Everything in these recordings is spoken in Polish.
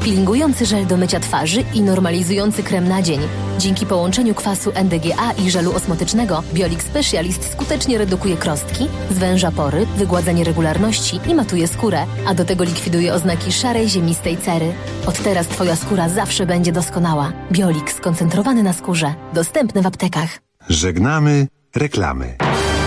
Peelingujący żel do mycia twarzy i normalizujący krem na dzień. Dzięki połączeniu kwasu NDGA i żelu osmotycznego Biolix Specialist skutecznie redukuje krostki, zwęża pory, wygładza nieregularności i matuje skórę, a do tego likwiduje oznaki szarej, ziemistej cery. Od teraz Twoja skóra zawsze będzie doskonała. Biolix skoncentrowany na skórze. Dostępny w aptekach. Żegnamy reklamy.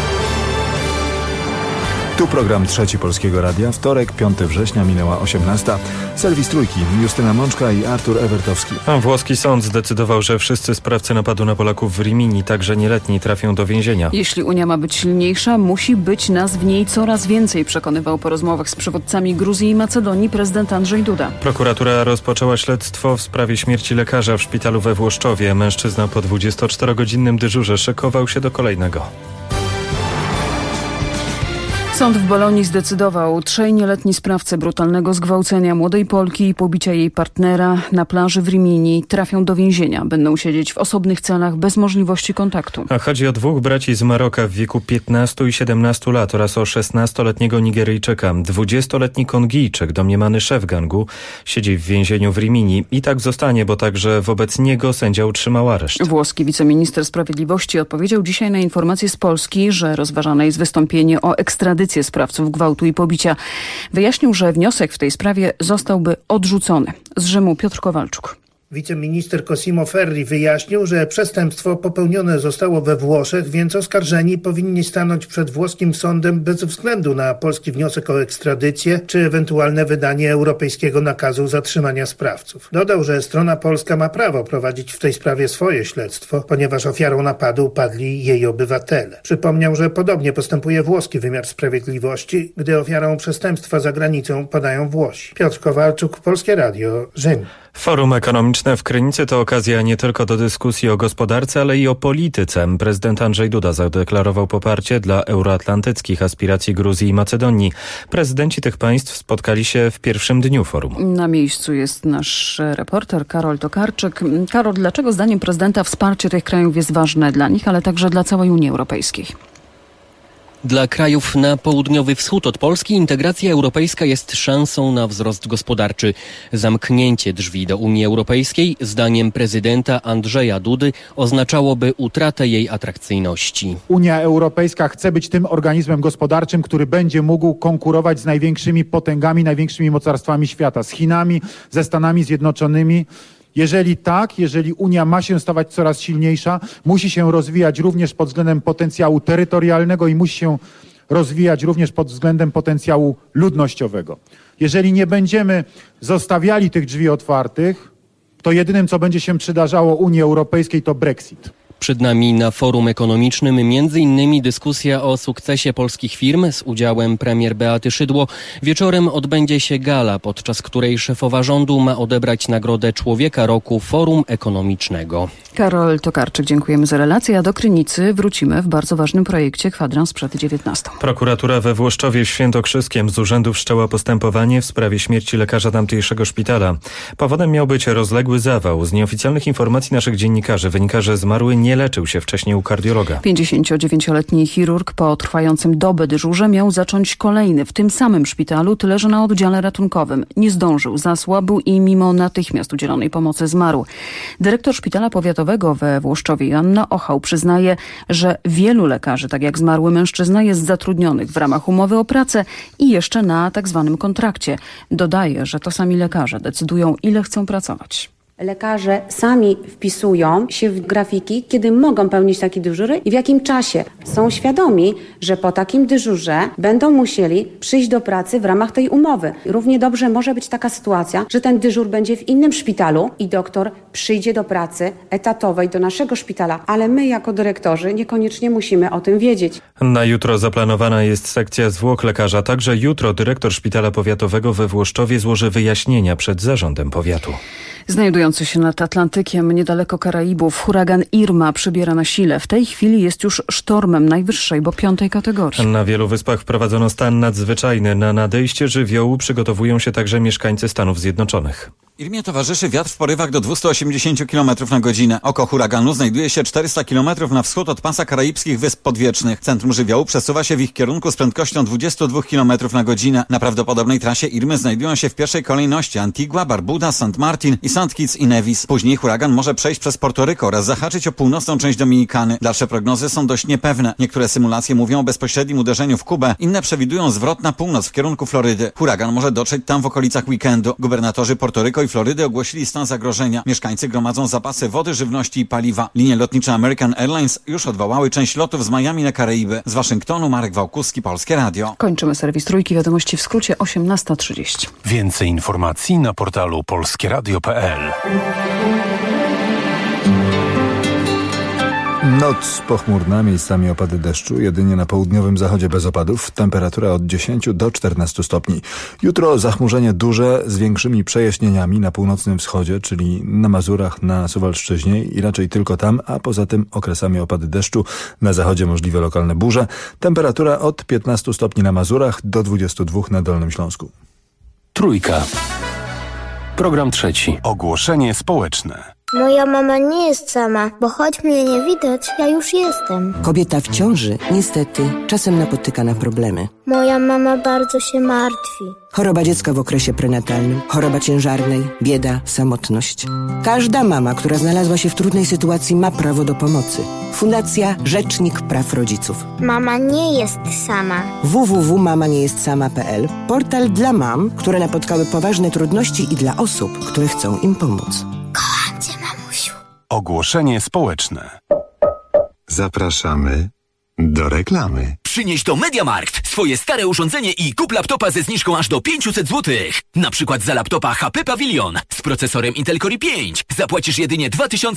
Tu program Trzeci Polskiego Radia. Wtorek, 5 września, minęła 18. Serwis Trójki, Justyna Mączka i Artur Ewertowski. Włoski sąd zdecydował, że wszyscy sprawcy napadu na Polaków w Rimini, także nieletni, trafią do więzienia. Jeśli Unia ma być silniejsza, musi być nas w niej coraz więcej, przekonywał po rozmowach z przywódcami Gruzji i Macedonii prezydent Andrzej Duda. Prokuratura rozpoczęła śledztwo w sprawie śmierci lekarza w szpitalu we Włoszczowie. Mężczyzna po 24-godzinnym dyżurze szykował się do kolejnego. Sąd w Bolonii zdecydował, 3 nieletni sprawcy brutalnego zgwałcenia młodej Polki i pobicia jej partnera na plaży w Rimini trafią do więzienia. Będą siedzieć w osobnych celach bez możliwości kontaktu. A chodzi o 2 braci z Maroka w wieku 15 i 17 lat oraz o 16-letniego Nigeryjczyka. 20-letni Kongijczyk, domniemany szef gangu, siedzi w więzieniu w Rimini i tak zostanie, bo także wobec niego sędzia utrzymał areszt. Włoski wiceminister sprawiedliwości odpowiedział dzisiaj na informacje z Polski, że rozważane jest wystąpienie o ekstradycję sprawców gwałtu i pobicia. Wyjaśnił, że wniosek w tej sprawie zostałby odrzucony. Z Rzymu Piotr Kowalczuk. Wiceminister Cosimo Ferri wyjaśnił, że przestępstwo popełnione zostało we Włoszech, więc oskarżeni powinni stanąć przed włoskim sądem bez względu na polski wniosek o ekstradycję czy ewentualne wydanie europejskiego nakazu zatrzymania sprawców. Dodał, że strona polska ma prawo prowadzić w tej sprawie swoje śledztwo, ponieważ ofiarą napadu padli jej obywatele. Przypomniał, że podobnie postępuje włoski wymiar sprawiedliwości, gdy ofiarą przestępstwa za granicą padają Włosi. Piotr Kowalczuk, Polskie Radio, Rzym. Forum ekonomiczne w Krynicy to okazja nie tylko do dyskusji o gospodarce, ale i o polityce. Prezydent Andrzej Duda zadeklarował poparcie dla euroatlantyckich aspiracji Gruzji i Macedonii. Prezydenci tych państw spotkali się w pierwszym dniu forum. Na miejscu jest nasz reporter Karol Tokarczyk. Karol, dlaczego zdaniem prezydenta wsparcie tych krajów jest ważne dla nich, ale także dla całej Unii Europejskiej? Dla krajów na południowy wschód od Polski integracja europejska jest szansą na wzrost gospodarczy. Zamknięcie drzwi do Unii Europejskiej, zdaniem prezydenta Andrzeja Dudy, oznaczałoby utratę jej atrakcyjności. Unia Europejska chce być tym organizmem gospodarczym, który będzie mógł konkurować z największymi potęgami, największymi mocarstwami świata, z Chinami, ze Stanami Zjednoczonymi. Jeżeli Unia ma się stawać coraz silniejsza, musi się rozwijać również pod względem potencjału terytorialnego i musi się rozwijać również pod względem potencjału ludnościowego. Jeżeli nie będziemy zostawiali tych drzwi otwartych, to jedynym, co będzie się przydarzało Unii Europejskiej, to Brexit. Przed nami na forum ekonomicznym m.in. dyskusja o sukcesie polskich firm z udziałem premier Beaty Szydło. Wieczorem odbędzie się gala, podczas której szefowa rządu ma odebrać nagrodę Człowieka Roku Forum Ekonomicznego. Karol Tokarczyk, dziękujemy za relację, a do Krynicy wrócimy w bardzo ważnym projekcie Kwadrans przed 19. Prokuratura we Włoszczowie Świętokrzyskiem z urzędu wszczęła postępowanie w sprawie śmierci lekarza tamtejszego szpitala. Powodem miał być rozległy zawał. Z nieoficjalnych informacji naszych dziennikarzy wynika, że zmarły nie leczył się wcześniej u kardiologa. 59-letni chirurg po trwającym dobę dyżurze miał zacząć kolejny w tym samym szpitalu, tyle że na oddziale ratunkowym. Nie zdążył, zasłabł i mimo natychmiast udzielonej pomocy zmarł. Dyrektor szpitala powiatowego we Włoszczowie Joanna Ochał przyznaje, że wielu lekarzy, tak jak zmarły mężczyzna, jest zatrudnionych w ramach umowy o pracę i jeszcze na tak zwanym kontrakcie. Dodaje, że to sami lekarze decydują, ile chcą pracować. Lekarze sami wpisują się w grafiki, kiedy mogą pełnić takie dyżury i w jakim czasie. Są świadomi, że po takim dyżurze będą musieli przyjść do pracy w ramach tej umowy. Równie dobrze może być taka sytuacja, że ten dyżur będzie w innym szpitalu i doktor przyjdzie do pracy etatowej do naszego szpitala, ale my jako dyrektorzy niekoniecznie musimy o tym wiedzieć. Na jutro zaplanowana jest sekcja zwłok lekarza. Także jutro dyrektor szpitala powiatowego we Włoszczowie złoży wyjaśnienia przed zarządem powiatu. Znajdujący się nad Atlantykiem niedaleko Karaibów huragan Irma przybiera na sile. W tej chwili jest już sztormem najwyższej, bo 5. kategorii. Na wielu wyspach wprowadzono stan nadzwyczajny. Na nadejście żywiołu przygotowują się także mieszkańcy Stanów Zjednoczonych. Irmie towarzyszy wiatr w porywach do 280 km na godzinę. Oko huraganu znajduje się 400 km na wschód od pasa karaibskich Wysp Podwiecznych. Centrum żywiołu przesuwa się w ich kierunku z prędkością 22 km na godzinę. Na prawdopodobnej trasie Irmy znajdują się w pierwszej kolejności Antigua, Barbuda, St. Martin i St. Kitts i Nevis. Później huragan może przejść przez Portoryko oraz zahaczyć o północną część Dominikany. Dalsze prognozy są dość niepewne. Niektóre symulacje mówią o bezpośrednim uderzeniu w Kubę, inne przewidują zwrot na północ w kierunku Florydy. Huragan może dotrzeć tam w okolicach weekendu. Gubernatorzy Portoryko i Florydy ogłosili stan zagrożenia. Mieszkańcy gromadzą zapasy wody, żywności i paliwa. Linie lotnicze American Airlines już odwołały część lotów z Miami na Karaiby. Z Waszyngtonu Marek Wałkuski, Polskie Radio. Kończymy serwis Trójki. Wiadomości w skrócie 18:30. Więcej informacji na portalu polskieradio.pl. Noc pochmurna, miejscami opady deszczu, jedynie na południowym zachodzie bez opadów, temperatura od 10 do 14 stopni. Jutro zachmurzenie duże z większymi przejaśnieniami na północnym wschodzie, czyli na Mazurach, na Suwalszczyźnie i raczej tylko tam, a poza tym okresami opady deszczu, na zachodzie możliwe lokalne burze. Temperatura od 15 stopni na Mazurach do 22 na Dolnym Śląsku. Trójka. Program trzeci. Ogłoszenie społeczne. Moja mama nie jest sama, bo choć mnie nie widać, ja już jestem. Kobieta w ciąży niestety czasem napotyka na problemy. Moja mama bardzo się martwi. Choroba dziecka w okresie prenatalnym, choroba ciężarnej, bieda, samotność. Każda mama, która znalazła się w trudnej sytuacji, ma prawo do pomocy. Fundacja Rzecznik Praw Rodziców. Mama nie jest sama. www.mamaniejestSama.pl. Portal dla mam, które napotkały poważne trudności i dla osób, które chcą im pomóc. Kocham cię, mamusiu. Ogłoszenie społeczne. Zapraszamy do reklamy. Przynieś do MediaMarkt swoje stare urządzenie i kup laptopa ze zniżką aż do 500 zł. Na przykład za laptopa HP Pavilion z procesorem Intel Core i5 zapłacisz jedynie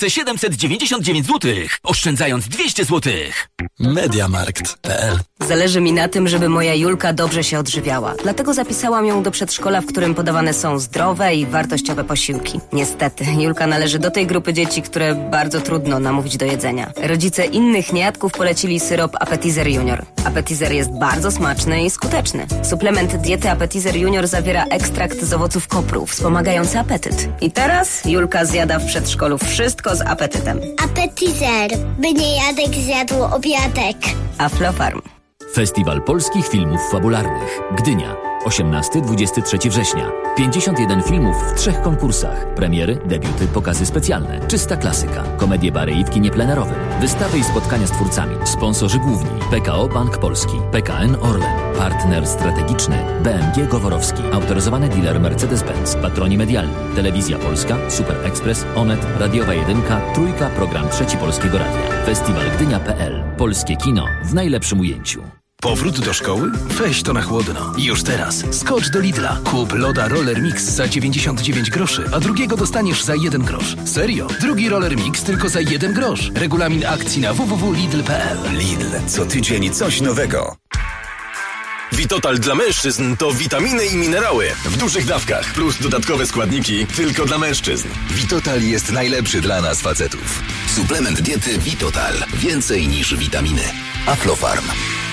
2799 zł, oszczędzając 200 zł. MediaMarkt.pl. Zależy mi na tym, żeby moja Julka dobrze się odżywiała. Dlatego zapisałam ją do przedszkola, w którym podawane są zdrowe i wartościowe posiłki. Niestety, Julka należy do tej grupy dzieci, które bardzo trudno namówić do jedzenia. Rodzice innych niejadków polecili syrop Appetizer Junior. Appetizer jest bardzo smaczny i skuteczny. Suplement diety Appetizer Junior zawiera ekstrakt z owoców kopru, wspomagający apetyt. I teraz Julka zjada w przedszkolu wszystko z apetytem. Appetizer, by niejadek zjadł obiadek. Aflofarm. Festiwal Polskich Filmów Fabularnych. Gdynia. 18-23 września. 51 filmów w 3 konkursach. Premiery, debiuty, pokazy specjalne. Czysta klasyka. Komedie bary i w kinie plenerowym. Wystawy i spotkania z twórcami. Sponsorzy główni. PKO Bank Polski. PKN Orlen. Partner strategiczny. BMG Goworowski. Autoryzowany dealer Mercedes-Benz. Patroni medialni. Telewizja Polska. Super Express. Onet. Radiowa 1. Trójka. Program Trzeci Polskiego Radia. Festiwal Gdynia.pl. Polskie kino w najlepszym ujęciu. Powrót do szkoły? Weź to na chłodno. Już teraz. Skocz do Lidla. Kup loda Roller Mix za 99 groszy, a drugiego dostaniesz za 1 grosz. Serio? Drugi Roller Mix tylko za 1 grosz. Regulamin akcji na www.lidl.pl. Lidl. Co tydzień coś nowego. Vitotal dla mężczyzn to witaminy i minerały w dużych dawkach, plus dodatkowe składniki tylko dla mężczyzn. Vitotal jest najlepszy dla nas facetów. Suplement diety Vitotal. Więcej niż witaminy. Aflofarm.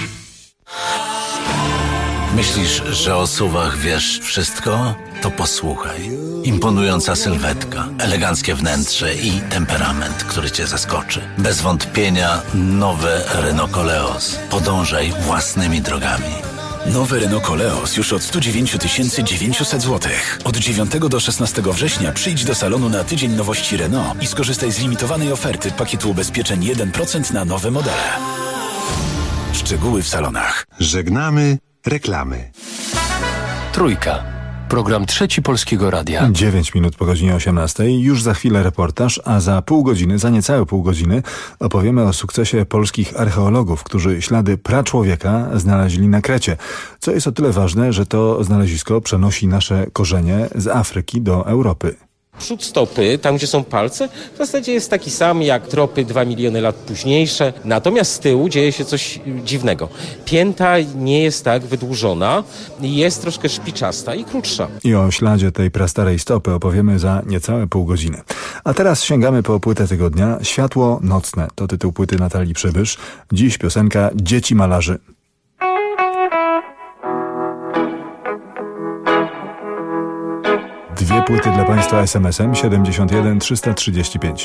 Myślisz, że o SUV-ach wiesz wszystko? To posłuchaj. Imponująca sylwetka, eleganckie wnętrze i temperament, który cię zaskoczy. Bez wątpienia nowe Renault Koleos. Podążaj własnymi drogami. Nowy Renault Koleos już od 109 900 zł. Od 9 do 16 września przyjdź do salonu na tydzień nowości Renault i skorzystaj z limitowanej oferty pakietu ubezpieczeń 1% na nowe modele. Szczegóły w salonach. Żegnamy reklamy. Trójka. Program Trzeci Polskiego Radia. 9 minut po godzinie 18. Już za chwilę reportaż, a za pół godziny, za niecałe pół godziny opowiemy o sukcesie polskich archeologów, którzy ślady praczłowieka znaleźli na Krecie. Co jest o tyle ważne, że to znalezisko przenosi nasze korzenie z Afryki do Europy. Przód stopy, tam gdzie są palce, w zasadzie jest taki sam jak tropy 2 miliony lat późniejsze. Natomiast z tyłu dzieje się coś dziwnego. Pięta nie jest tak wydłużona, jest troszkę szpiczasta i krótsza. I o śladzie tej prastarej stopy opowiemy za niecałe pół godziny. A teraz sięgamy po płytę tygodnia. Światło nocne to tytuł płyty Natalii Przybysz. Dziś piosenka Dzieci malarzy. 2 płyty dla Państwa SMS-em 71 335.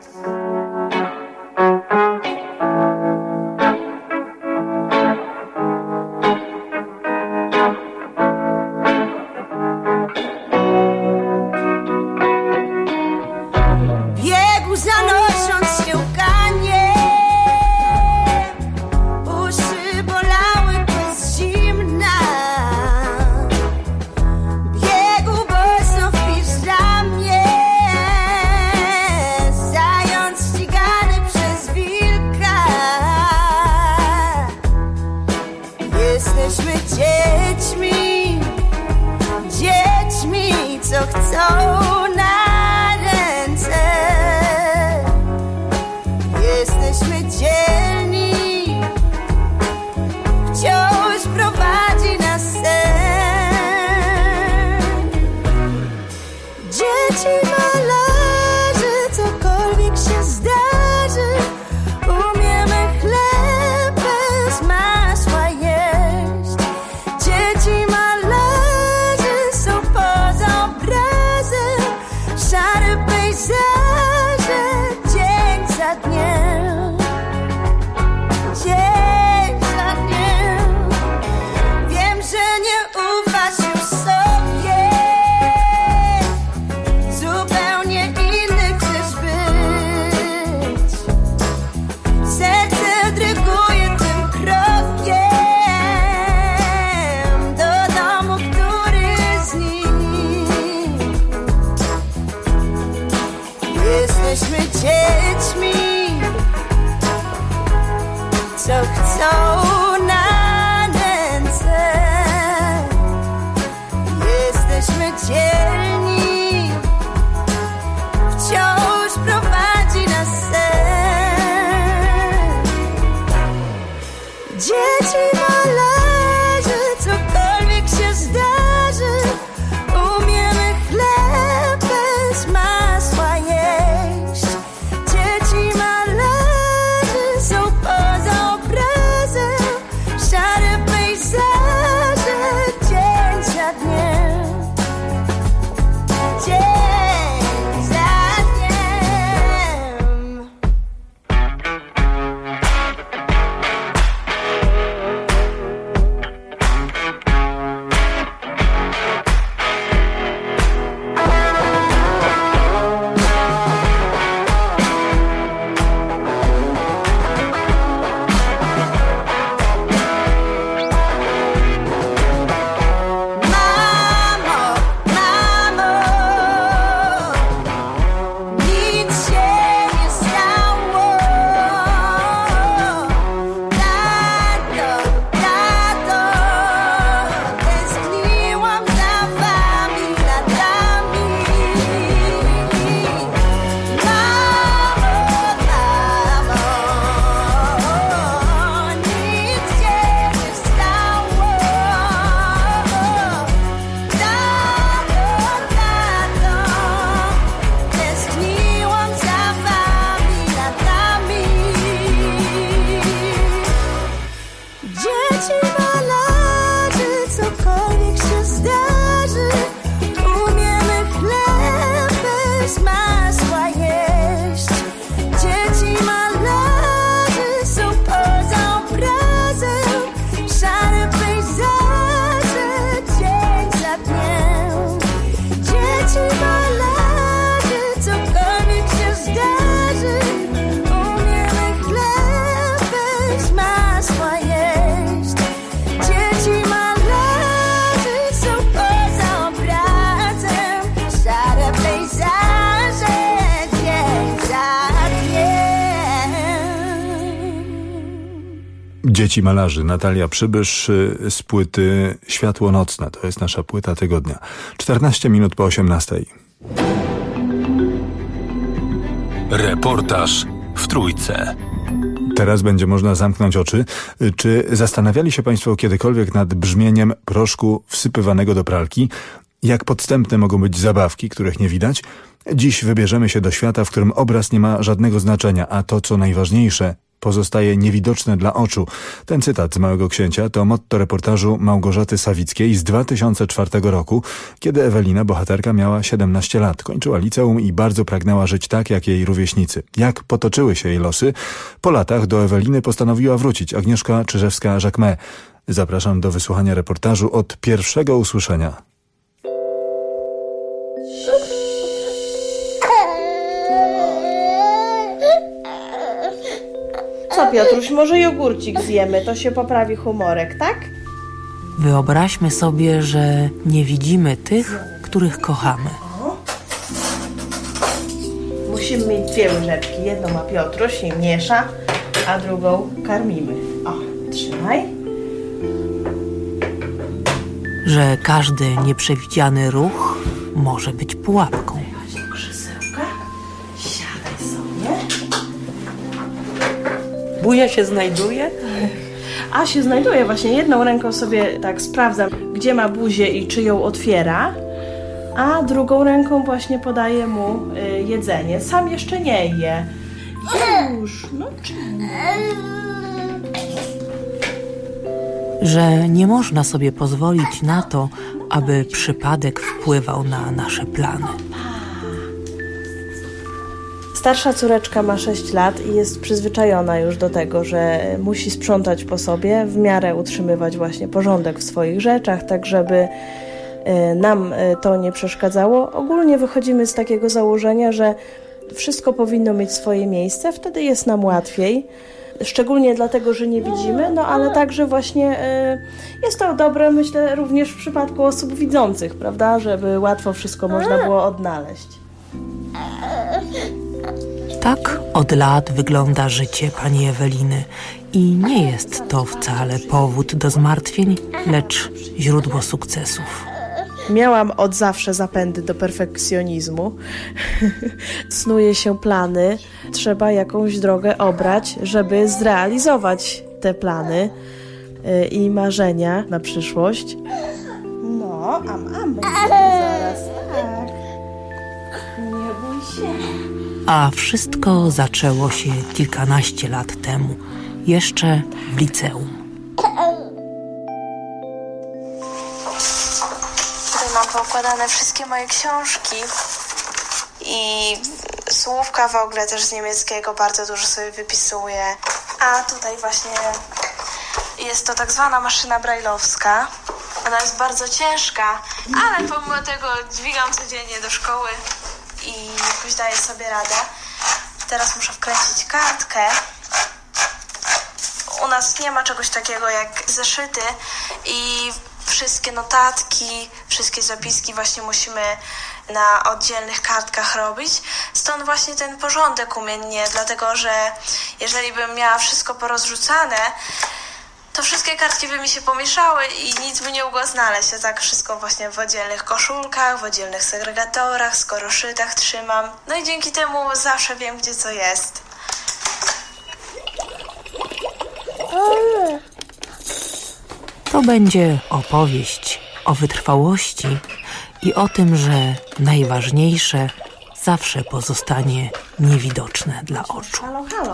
Dzieci malarzy, Natalia Przybysz z płyty Światło nocne. To jest nasza płyta tygodnia. 14 minut po 18. Reportaż w Trójce. Teraz będzie można zamknąć oczy. Czy zastanawiali się Państwo kiedykolwiek nad brzmieniem proszku wsypywanego do pralki? Jak podstępne mogą być zabawki, których nie widać? Dziś wybierzemy się do świata, w którym obraz nie ma żadnego znaczenia, a to, co najważniejsze, pozostaje niewidoczne dla oczu. Ten cytat z Małego Księcia to motto reportażu Małgorzaty Sawickiej z 2004 roku, kiedy Ewelina, bohaterka, miała 17 lat. Kończyła liceum i bardzo pragnęła żyć tak, jak jej rówieśnicy. Jak potoczyły się jej losy? Po latach do Eweliny postanowiła wrócić Agnieszka Czyżewska-Jacquemet. Zapraszam do wysłuchania reportażu od pierwszego usłyszenia. Co, Piotruś, może jogurcik zjemy, to się poprawi humorek, tak? Wyobraźmy sobie, że nie widzimy tych, których kochamy. Musimy mieć 2 łyżeczki. Jedną ma Piotruś i miesza, a drugą karmimy. O, trzymaj. Że każdy nieprzewidziany ruch może być pułapką. Krzesełka, siadaj sobie. Buzia się znajduje? A się znajduje, właśnie jedną ręką sobie tak sprawdzam, gdzie ma buzię i czy ją otwiera, a drugą ręką właśnie podaję mu jedzenie. Sam jeszcze nie je. Już, no czemu? Że nie można sobie pozwolić na to, aby przypadek wpływał na nasze plany. Starsza córeczka ma 6 lat i jest przyzwyczajona już do tego, że musi sprzątać po sobie, w miarę utrzymywać właśnie porządek w swoich rzeczach, tak żeby nam to nie przeszkadzało. Ogólnie wychodzimy z takiego założenia, że wszystko powinno mieć swoje miejsce, wtedy jest nam łatwiej. Szczególnie dlatego, że nie widzimy, no ale także właśnie jest to dobre, myślę, również w przypadku osób widzących, prawda, żeby łatwo wszystko można było odnaleźć. Tak od lat wygląda życie pani Eweliny i nie jest to wcale powód do zmartwień, lecz źródło sukcesów. Miałam od zawsze zapędy do perfekcjonizmu. Snuje się plany, trzeba jakąś drogę obrać, żeby zrealizować te plany i marzenia na przyszłość. No, będzie zaraz, tak. Nie bój się. A wszystko zaczęło się kilkanaście lat temu, jeszcze w liceum. Tutaj mam poukładane wszystkie moje książki i słówka w ogóle też z niemieckiego bardzo dużo sobie wypisuję. A tutaj właśnie jest to tak zwana maszyna brajlowska. Ona jest bardzo ciężka, ale pomimo tego dźwigam codziennie do szkoły i jakoś daję sobie radę. Teraz muszę wkręcić kartkę. U nas nie ma czegoś takiego jak zeszyty i wszystkie notatki, wszystkie zapiski właśnie musimy na oddzielnych kartkach robić. Stąd właśnie ten porządek u mnie, dlatego że jeżeli bym miała wszystko porozrzucane, to wszystkie kartki by mi się pomieszały i nic by nie mogło znaleźć. Ja tak wszystko właśnie w oddzielnych koszulkach, w oddzielnych segregatorach, skoroszytach trzymam. No i dzięki temu zawsze wiem, gdzie co jest. To będzie opowieść o wytrwałości i o tym, że najważniejsze zawsze pozostanie niewidoczne dla oczu. Halo, halo.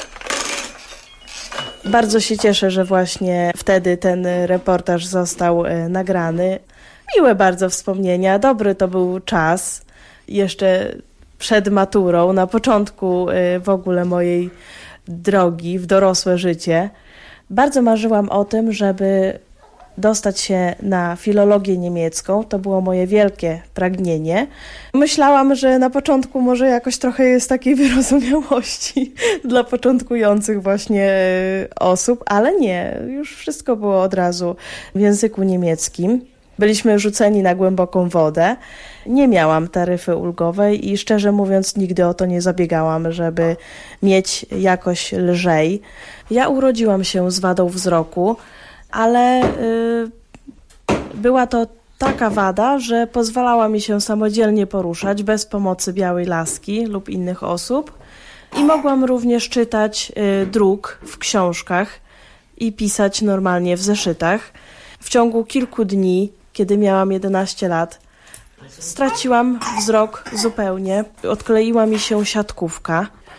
Bardzo się cieszę, że właśnie wtedy ten reportaż został nagrany. Miłe bardzo wspomnienia, dobry to był czas, jeszcze przed maturą, na początku w ogóle mojej drogi w dorosłe życie. Bardzo marzyłam o tym, żeby dostać się na filologię niemiecką. To było moje wielkie pragnienie. Myślałam, że na początku może jakoś trochę jest takiej wyrozumiałości dla początkujących właśnie osób, ale nie. Już wszystko było od razu w języku niemieckim. Byliśmy rzuceni na głęboką wodę. Nie miałam taryfy ulgowej i szczerze mówiąc nigdy o to nie zabiegałam, żeby mieć jakoś lżej. Ja urodziłam się z wadą wzroku, ale była to taka wada, że pozwalała mi się samodzielnie poruszać bez pomocy białej laski lub innych osób i mogłam również czytać druk w książkach i pisać normalnie w zeszytach. W ciągu kilku dni, kiedy miałam 11 lat, straciłam wzrok zupełnie. Odkleiła mi się siatkówka.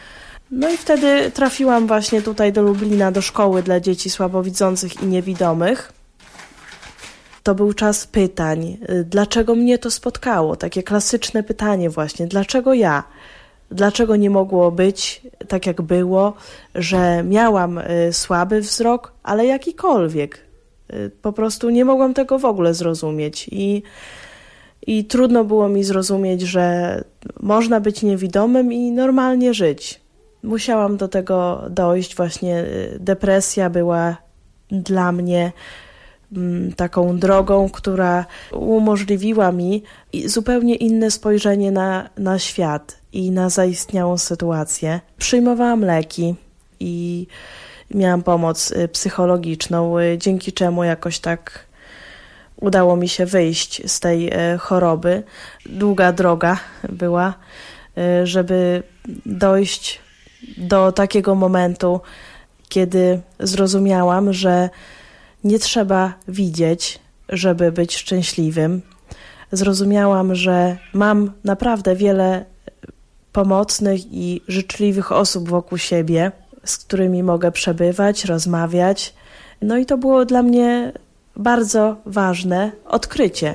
No i wtedy trafiłam właśnie tutaj do Lublina, do szkoły dla dzieci słabowidzących i niewidomych. To był czas pytań. Dlaczego mnie to spotkało? Takie klasyczne pytanie właśnie. Dlaczego ja? Dlaczego nie mogło być tak jak było, że miałam słaby wzrok, ale jakikolwiek? Po prostu nie mogłam tego w ogóle zrozumieć. I trudno było mi zrozumieć, że można być niewidomym i normalnie żyć. Musiałam do tego dojść. Właśnie depresja była dla mnie taką drogą, która umożliwiła mi zupełnie inne spojrzenie na świat i na zaistniałą sytuację. Przyjmowałam leki i miałam pomoc psychologiczną, dzięki czemu jakoś tak udało mi się wyjść z tej choroby. Długa droga była, żeby dojść do takiego momentu, kiedy zrozumiałam, że nie trzeba widzieć, żeby być szczęśliwym. Zrozumiałam, że mam naprawdę wiele pomocnych i życzliwych osób wokół siebie, z którymi mogę przebywać, rozmawiać. No i to było dla mnie bardzo ważne odkrycie.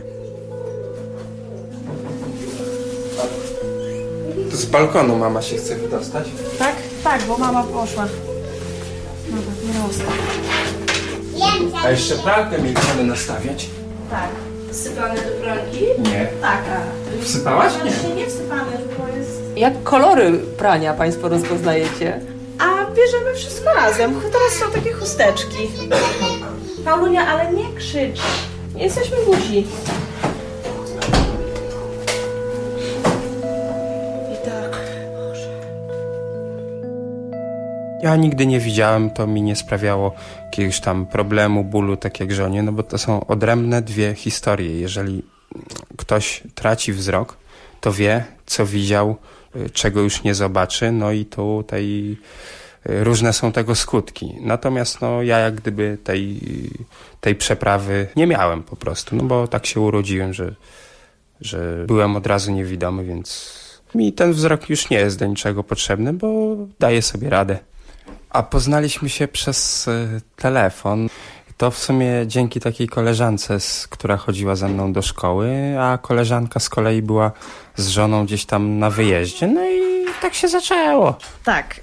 Z balkonu mama się chce wydostać? Tak? Tak, bo mama poszła. A jeszcze pralkę mieliśmy nastawiać? Tak. Wsypane do pralki? Nie. Tak. Wsypałaś? Nie. Nie wsypane, tylko jest... Jak kolory prania Państwo rozpoznajecie? A bierzemy wszystko razem. Teraz są takie chusteczki. Paulunia, ale nie krzycz. Nie jesteśmy głusi. I tak. Ja nigdy nie widziałem, to mi nie sprawiało jakiegoś tam problemu, bólu, tak jak żonie, no bo to są odrębne dwie historie. Jeżeli ktoś traci wzrok, to wie, co widział, czego już nie zobaczy, no i tutaj różne są tego skutki. Natomiast no, ja jak gdyby tej przeprawy nie miałem po prostu, no bo tak się urodziłem, że byłem od razu niewidomy, więc mi ten wzrok już nie jest do niczego potrzebny, bo daję sobie radę. A poznaliśmy się przez telefon. To w sumie dzięki takiej koleżance, która chodziła ze mną do szkoły, a koleżanka z kolei była z żoną gdzieś tam na wyjeździe. No i tak się zaczęło. Tak.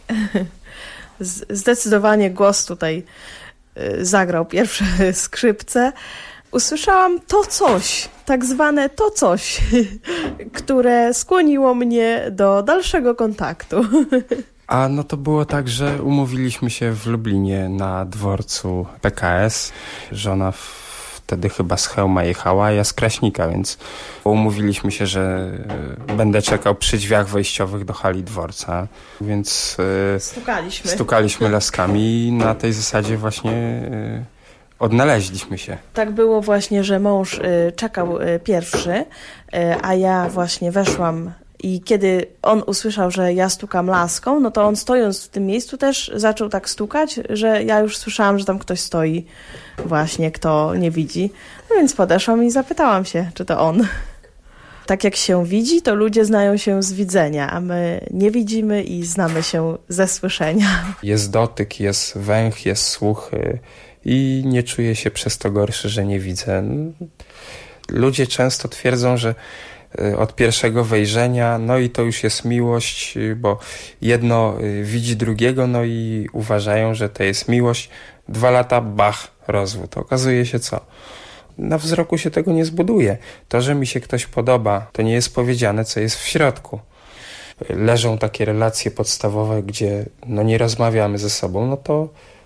Zdecydowanie głos tutaj zagrał pierwsze skrzypce. Usłyszałam to coś, tak zwane to coś, które skłoniło mnie do dalszego kontaktu. A no to było tak, że umówiliśmy się w Lublinie na dworcu PKS. Żona wtedy chyba z Chełma jechała, a ja z Kraśnika, więc umówiliśmy się, że będę czekał przy drzwiach wejściowych do hali dworca, więc stukaliśmy laskami i na tej zasadzie właśnie odnaleźliśmy się. Tak było właśnie, że mąż czekał pierwszy, a ja właśnie weszłam. I kiedy on usłyszał, że ja stukam laską, no to on stojąc w tym miejscu też zaczął tak stukać, że ja już słyszałam, że tam ktoś stoi właśnie, kto nie widzi. No więc podeszłam i zapytałam się, czy to on. Tak jak się widzi, to ludzie znają się z widzenia, a my nie widzimy i znamy się ze słyszenia. Jest dotyk, jest węch, jest słuch i nie czuję się przez to gorszy, że nie widzę. Ludzie często twierdzą, że od pierwszego wejrzenia, no i to już jest miłość, bo jedno widzi drugiego, no i uważają, że to jest miłość. 2 lata, bach, rozwód. Okazuje się co? Na wzroku się tego nie zbuduje. To, że mi się ktoś podoba, to nie jest powiedziane, co jest w środku. Leżą takie relacje podstawowe, gdzie no nie rozmawiamy ze sobą, no to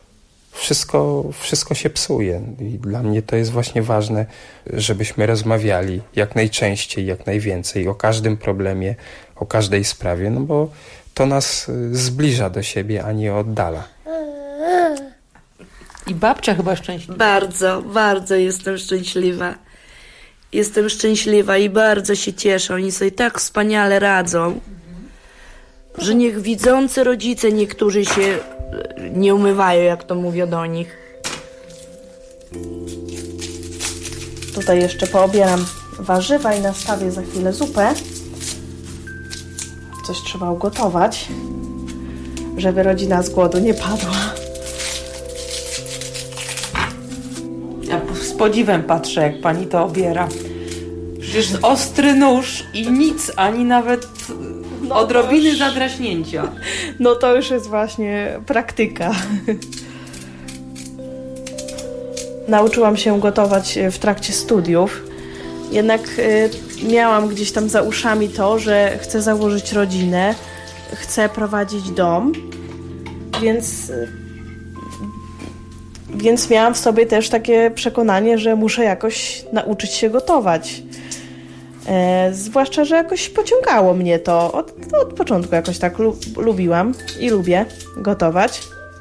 wszystko się psuje. I dla mnie to jest właśnie ważne, żebyśmy rozmawiali jak najczęściej, jak najwięcej o każdym problemie, o każdej sprawie, no bo to nas zbliża do siebie, a nie oddala. I babcia chyba szczęśliwa. Bardzo, bardzo jestem szczęśliwa. Jestem szczęśliwa i bardzo się cieszę. Oni sobie tak wspaniale radzą, że niech widzący rodzice niektórzy się nie umywają, jak to mówią do nich. Tutaj jeszcze poobieram warzywa i nastawię za chwilę zupę. Coś trzeba ugotować. żeby rodzina z głodu nie padła. Ja z podziwem patrzę, jak pani to obiera. Przecież ostry nóż i nic, ani nawet odrobiny zadraśnięcia. No to już jest właśnie praktyka. Nauczyłam się gotować w trakcie studiów. Jednak miałam gdzieś tam za uszami to, że chcę założyć rodzinę, chcę prowadzić dom, więc miałam w sobie też takie przekonanie, że muszę jakoś nauczyć się gotować. Zwłaszcza, że jakoś pociągało mnie to. Od początku jakoś tak lubiłam i lubię gotować.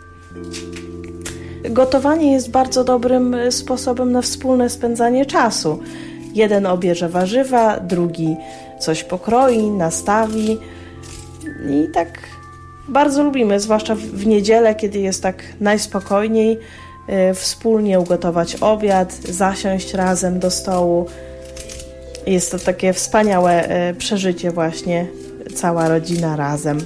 Gotowanie jest bardzo dobrym sposobem na wspólne spędzanie czasu. Jeden obierze warzywa, drugi coś pokroi, nastawi i tak bardzo lubimy, zwłaszcza w niedzielę, kiedy jest tak najspokojniej, wspólnie ugotować obiad, zasiąść razem do stołu. Jest to takie wspaniałe przeżycie właśnie, cała rodzina razem.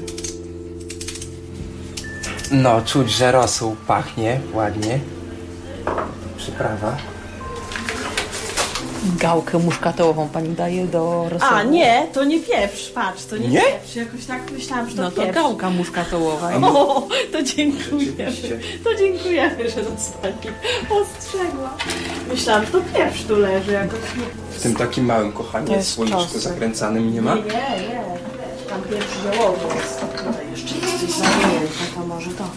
No, czuć, że rosół pachnie ładnie. Przyprawa. Gałkę muszkatołową pani daje do rosołu. A nie, to nie pieprz, patrz, to nie pieprz. Jakoś tak myślałam, że to no pieprz. No to gałka muszkatołowa. O, to dziękujemy. To dziękujemy, że nas pani ostrzegła. Myślałam, że to pieprz tu leży jakoś. W tym takim małym kochanie, słoiczku zakręcanym nie ma? Nie. Tam pieprz ziołowy jest. Tutaj jeszcze coś zawinięte, to może to.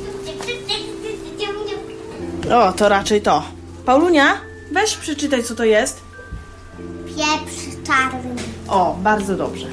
O, to raczej to. Paulunia, weź przeczytaj, co to jest. Pieprz czarny. O, bardzo dobrze.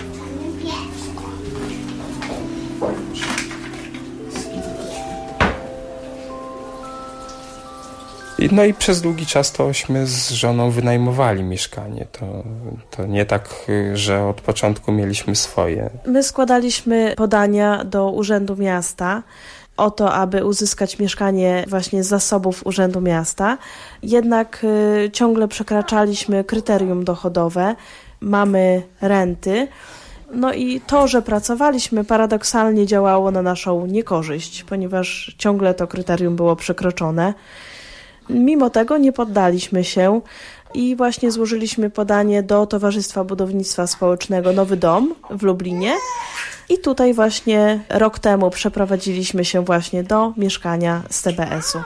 No i przez długi czas tośmy z żoną wynajmowali mieszkanie. To nie tak, że od początku mieliśmy swoje. My składaliśmy podania do Urzędu Miasta o to, aby uzyskać mieszkanie właśnie z zasobów Urzędu Miasta. Jednak ciągle przekraczaliśmy kryterium dochodowe, mamy renty. No i to, że pracowaliśmy, paradoksalnie działało na naszą niekorzyść, ponieważ ciągle to kryterium było przekroczone. Mimo tego nie poddaliśmy się i właśnie złożyliśmy podanie do Towarzystwa Budownictwa Społecznego Nowy Dom w Lublinie i tutaj właśnie rok temu przeprowadziliśmy się właśnie do mieszkania z TBS-u.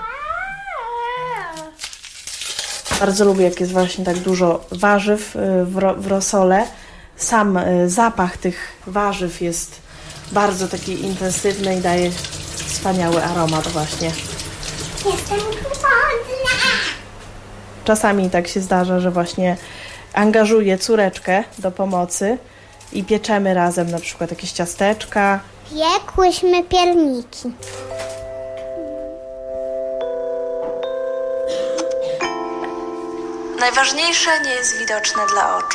Bardzo lubię, jak jest właśnie tak dużo warzyw w rosole. Sam zapach tych warzyw jest bardzo taki intensywny i daje wspaniały aromat właśnie. Jestem głodna. Czasami tak się zdarza, że właśnie angażuję córeczkę do pomocy i pieczemy razem na przykład jakieś ciasteczka. Piekłyśmy pierniki. Najważniejsze nie jest widoczne dla oczu.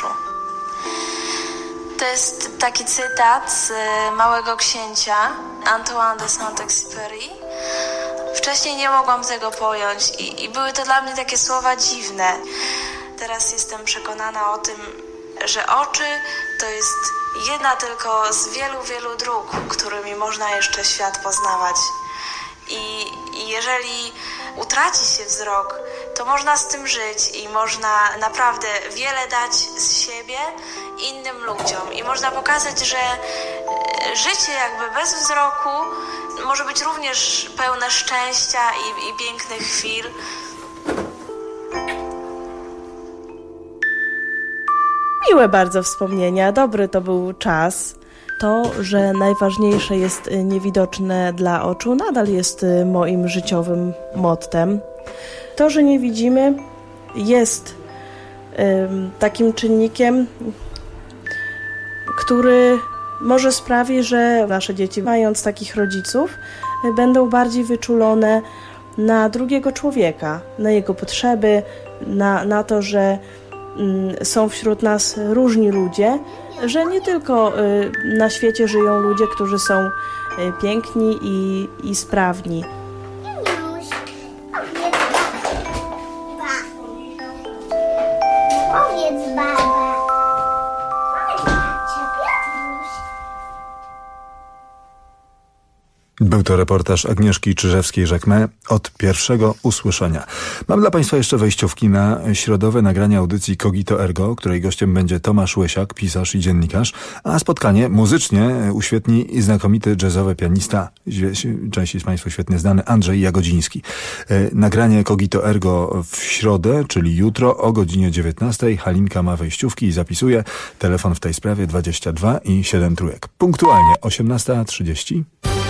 To jest taki cytat z Małego Księcia Antoine de Saint-Exupéry. Wcześniej nie mogłam tego pojąć i były to dla mnie takie słowa dziwne. Teraz jestem przekonana o tym, że oczy to jest jedna tylko z wielu, wielu dróg, którymi można jeszcze świat poznawać. I jeżeli utraci się wzrok, to można z tym żyć i można naprawdę wiele dać z siebie innym ludziom. I można pokazać, że życie jakby bez wzroku może być również pełne szczęścia i pięknych chwil. Miłe bardzo wspomnienia, dobry to był czas. To, że najważniejsze jest niewidoczne dla oczu, nadal jest moim życiowym mottem. To, że nie widzimy, jest takim czynnikiem, który może sprawi, że nasze dzieci, mając takich rodziców, będą bardziej wyczulone na drugiego człowieka, na jego potrzeby, na to, że są wśród nas różni ludzie, że nie tylko na świecie żyją ludzie, którzy są piękni i sprawni. Powiedz baba. Był to reportaż Agnieszki Czyżewskiej-Rzekmę od pierwszego usłyszenia. Mam dla Państwa jeszcze wejściówki na środowe nagranie audycji Cogito Ergo, której gościem będzie Tomasz Łysiak, pisarz i dziennikarz, a spotkanie muzycznie uświetni i znakomity jazzowy pianista, części z Państwa świetnie znany, Andrzej Jagodziński. Nagranie Cogito Ergo w środę, czyli jutro o godzinie 19. Halinka ma wejściówki i zapisuje. Telefon w tej sprawie 22 i 7 trójek. Punktualnie 18:30.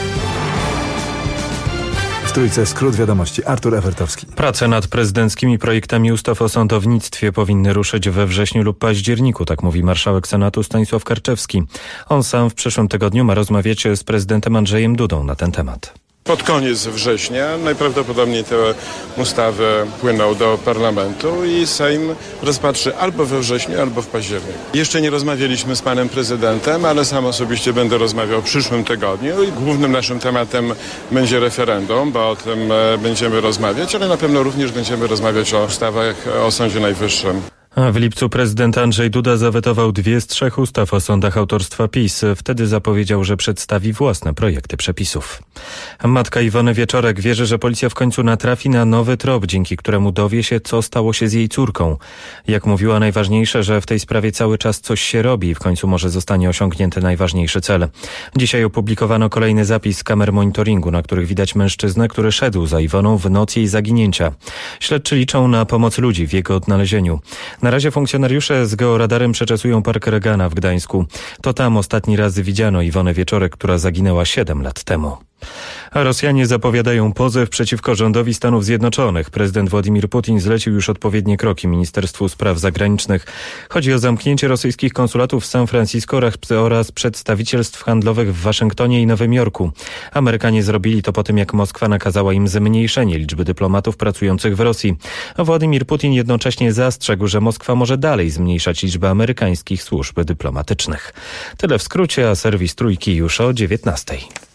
W Trójce skrót wiadomości. Artur Ewertowski. Prace nad prezydenckimi projektami ustaw o sądownictwie powinny ruszyć we wrześniu lub październiku, tak mówi marszałek Senatu Stanisław Karczewski. On sam w przyszłym tygodniu ma rozmawiać z prezydentem Andrzejem Dudą na ten temat. Pod koniec września najprawdopodobniej te ustawy płyną do parlamentu i Sejm rozpatrzy albo we wrześniu, albo w październiku. Jeszcze nie rozmawialiśmy z panem prezydentem, ale sam osobiście będę rozmawiał w przyszłym tygodniu i głównym naszym tematem będzie referendum, bo o tym będziemy rozmawiać, ale na pewno również będziemy rozmawiać o ustawach o Sądzie Najwyższym. A w lipcu prezydent Andrzej Duda zawetował 2 z 3 ustaw o sądach autorstwa PiS. Wtedy zapowiedział, że przedstawi własne projekty przepisów. Matka Iwony Wieczorek wierzy, że policja w końcu natrafi na nowy trop, dzięki któremu dowie się, co stało się z jej córką. Jak mówiła, najważniejsze, że w tej sprawie cały czas coś się robi i w końcu może zostanie osiągnięty najważniejszy cel. Dzisiaj opublikowano kolejny zapis z kamer monitoringu, na których widać mężczyznę, który szedł za Iwoną w noc jej zaginięcia. Śledczy liczą na pomoc ludzi w jego odnalezieniu. Na razie funkcjonariusze z georadarem przeczesują Park Regana w Gdańsku. To tam ostatni raz widziano Iwonę Wieczorek, która zaginęła 7 lat temu. A Rosjanie zapowiadają pozew przeciwko rządowi Stanów Zjednoczonych. Prezydent Władimir Putin zlecił już odpowiednie kroki Ministerstwu Spraw Zagranicznych. Chodzi o zamknięcie rosyjskich konsulatów w San Francisco oraz przedstawicielstw handlowych w Waszyngtonie i Nowym Jorku. Amerykanie zrobili to po tym, jak Moskwa nakazała im zmniejszenie liczby dyplomatów pracujących w Rosji. A Władimir Putin jednocześnie zastrzegł, że Moskwa może dalej zmniejszać liczbę amerykańskich służb dyplomatycznych. Tyle w skrócie, a serwis Trójki już o 19:00.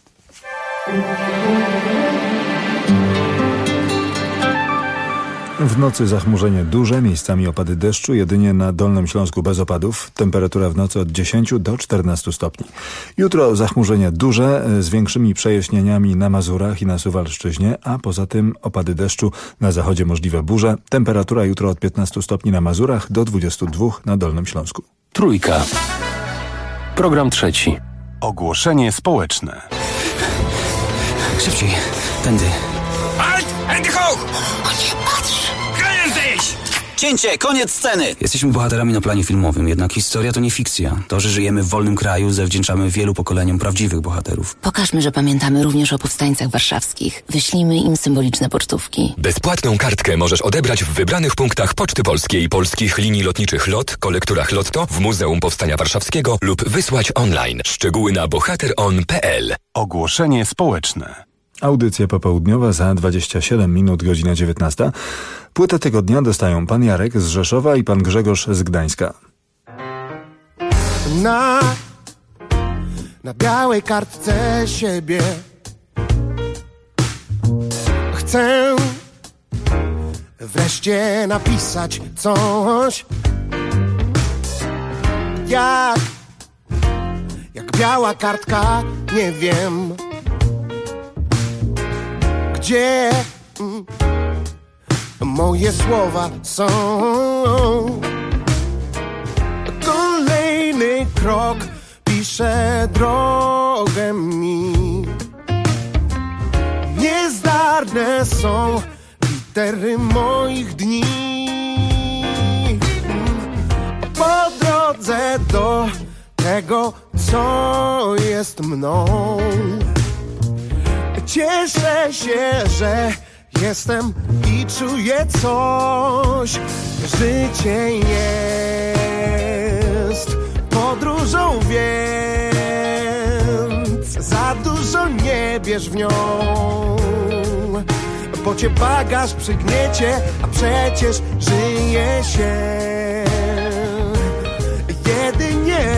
W nocy zachmurzenie duże, miejscami opady deszczu, jedynie na Dolnym Śląsku bez opadów. Temperatura w nocy od 10 do 14 stopni. Jutro zachmurzenie duże, z większymi przejaśnieniami na Mazurach i na Suwalszczyźnie, a poza tym opady deszczu, na zachodzie możliwe burze. Temperatura jutro od 15 stopni na Mazurach do 22 na Dolnym Śląsku. Trójka. Program trzeci. Ogłoszenie społeczne. Szybciej, tędy. Halt! Andy Hoch! O nie, patrz! Koniec zejść! Cięcie, koniec sceny! Jesteśmy bohaterami na planie filmowym, jednak historia to nie fikcja. To, że żyjemy w wolnym kraju, zawdzięczamy wielu pokoleniom prawdziwych bohaterów. Pokażmy, że pamiętamy również o powstańcach warszawskich. Wyślijmy im symboliczne pocztówki. Bezpłatną kartkę możesz odebrać w wybranych punktach Poczty Polskiej, polskich linii lotniczych LOT, kolekturach Lotto, w Muzeum Powstania Warszawskiego lub wysłać online. Szczegóły na bohateron.pl. Ogłoszenie społeczne. Audycja popołudniowa za 27 minut, godzina 19. Płytę tygodnia dostają pan Jarek z Rzeszowa i pan Grzegorz z Gdańska. Na białej kartce siebie chcę wreszcie napisać coś, jak biała kartka, nie wiem gdzie moje słowa są. Kolejny krok pisze drogę mi. Niezdarne są litery moich dni. Po drodze do tego, co jest mną, cieszę się, że jestem i czuję coś. Życie jest podróżą, więc za dużo nie bierz w nią, bo cię bagaż przygniecie, a przecież żyje się jedynie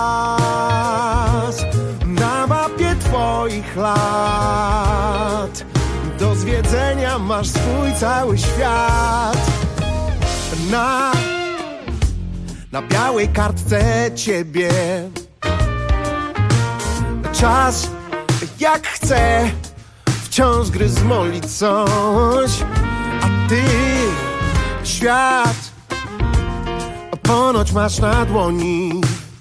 raz na mapie twoich lat. Do zwiedzenia masz swój cały świat. Na białej kartce ciebie czas jak chcę, wciąż gryzmoli coś, a ty świat ponoć masz na dłoni.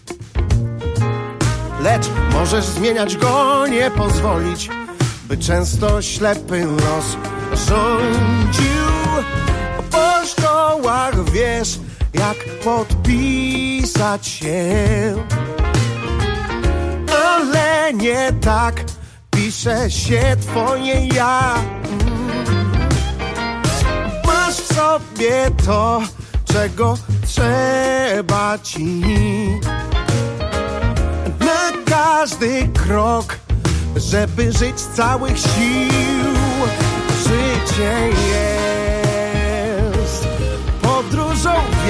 Lecz możesz zmieniać go, nie pozwolić, by często ślepy los rządził. Po szkołach wiesz, jak podpisać się, ale nie tak pisze się twoje ja. Masz w sobie to, czego trzeba ci. Na każdy krok, żeby żyć z całych sił. Życie jest podróżą,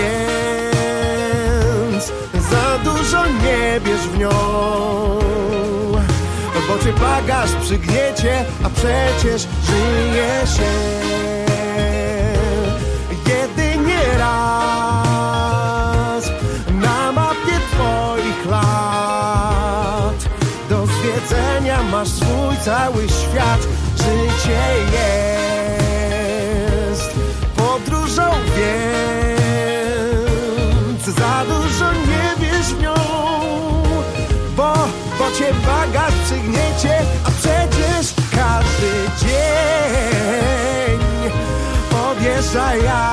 więc za dużo nie bierz w nią, bo cię bagaż przygniecie, a przecież żyje się jedynie raz na mapie twoich lat. Do zwiedzenia masz swój cały świat. Życie jest podróżą, więc za dużo nie bierz w nią, bo cię bagaż przygniecie, a przecież każdy dzień odjeżdża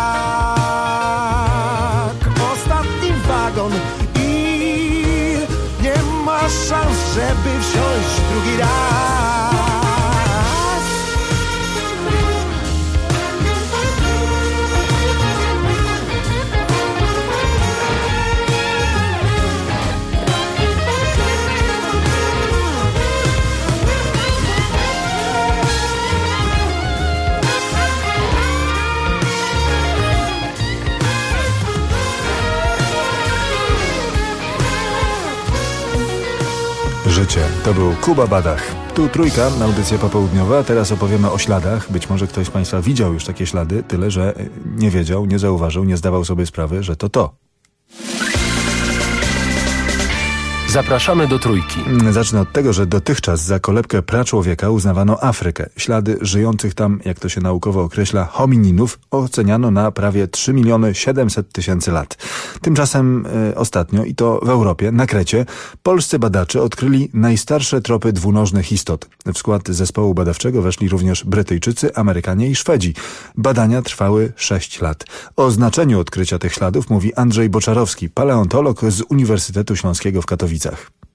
jak ostatni wagon i nie ma szans, żeby wsiąść drugi raz. Życie. To był Kuba Badach. Tu Trójka, audycja popołudniowa, a teraz opowiemy o śladach. Być może ktoś z Państwa widział już takie ślady, tyle że nie wiedział, nie zauważył, nie zdawał sobie sprawy, że to. Zapraszamy do Trójki. Zacznę od tego, że dotychczas za kolebkę praczłowieka uznawano Afrykę. Ślady żyjących tam, jak to się naukowo określa, homininów oceniano na prawie 3 700 000 lat. Tymczasem ostatnio, i to w Europie, na Krecie, polscy badacze odkryli najstarsze tropy dwunożnych istot. W skład zespołu badawczego weszli również Brytyjczycy, Amerykanie i Szwedzi. Badania trwały 6 lat. O znaczeniu odkrycia tych śladów mówi Andrzej Boczarowski, paleontolog z Uniwersytetu Śląskiego w Katowicach.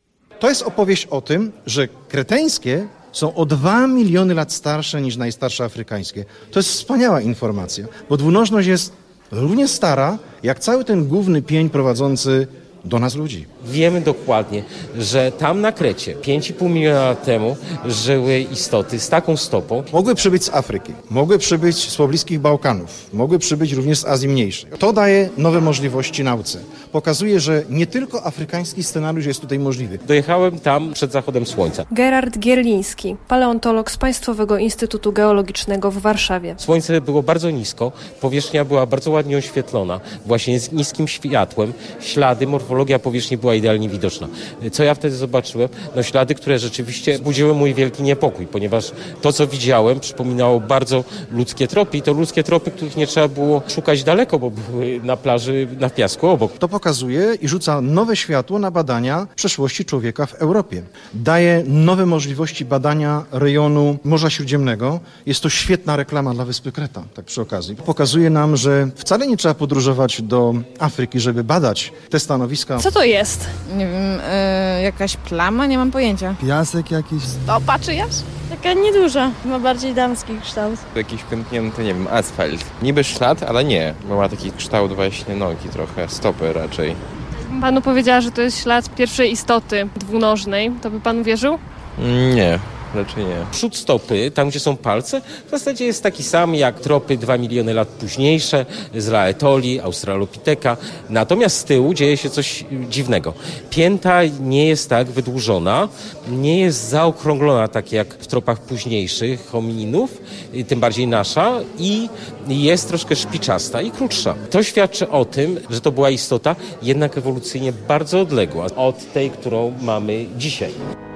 To jest opowieść o tym, że kreteńskie są o 2 miliony lat starsze niż najstarsze afrykańskie. To jest wspaniała informacja, bo dwunożność jest równie stara, jak cały ten główny pień prowadzący do nas ludzi. Wiemy dokładnie, że tam na Krecie 5,5 miliona lat temu żyły istoty z taką stopą. Mogły przybyć z Afryki, mogły przybyć z pobliskich Bałkanów, mogły przybyć również z Azji Mniejszej. To daje nowe możliwości nauce. Pokazuje, że nie tylko afrykański scenariusz jest tutaj możliwy. Dojechałem tam przed zachodem słońca. Gerard Gierliński, paleontolog z Państwowego Instytutu Geologicznego w Warszawie. Słońce było bardzo nisko, powierzchnia była bardzo ładnie oświetlona, właśnie z niskim światłem, ślady, morfologia powierzchni była idealnie widoczna. Co ja wtedy zobaczyłem? No ślady, które rzeczywiście budziły mój wielki niepokój, ponieważ to, co widziałem, przypominało bardzo ludzkie tropy i to ludzkie tropy, których nie trzeba było szukać daleko, bo były na plaży, na piasku obok. To pokazuje i rzuca nowe światło na badania przeszłości człowieka w Europie. Daje nowe możliwości badania rejonu Morza Śródziemnego. Jest to świetna reklama dla wyspy Kreta, tak przy okazji. Pokazuje nam, że wcale nie trzeba podróżować do Afryki, żeby badać te stanowiska. Co to jest? Nie wiem, jakaś plama? Nie mam pojęcia. Piasek jakiś? Stopa czyjaś? Taka nieduża, ma bardziej damski kształt. Jakiś pęknięty, nie wiem, asfalt. Niby ślad, ale nie, bo ma taki kształt właśnie nogi trochę, stopy raczej. Panu powiedziała, że to jest ślad pierwszej istoty dwunożnej. To by pan uwierzył? Nie. Raczej nie. Przód stopy, tam gdzie są palce, w zasadzie jest taki sam jak tropy 2 miliony lat późniejsze z Laetoli, Australopitheka. Natomiast z tyłu dzieje się coś dziwnego. Pięta nie jest tak wydłużona, nie jest zaokrąglona tak jak w tropach późniejszych homininów, tym bardziej nasza, i jest troszkę szpiczasta i krótsza. To świadczy o tym, że to była istota jednak ewolucyjnie bardzo odległa od tej, którą mamy dzisiaj.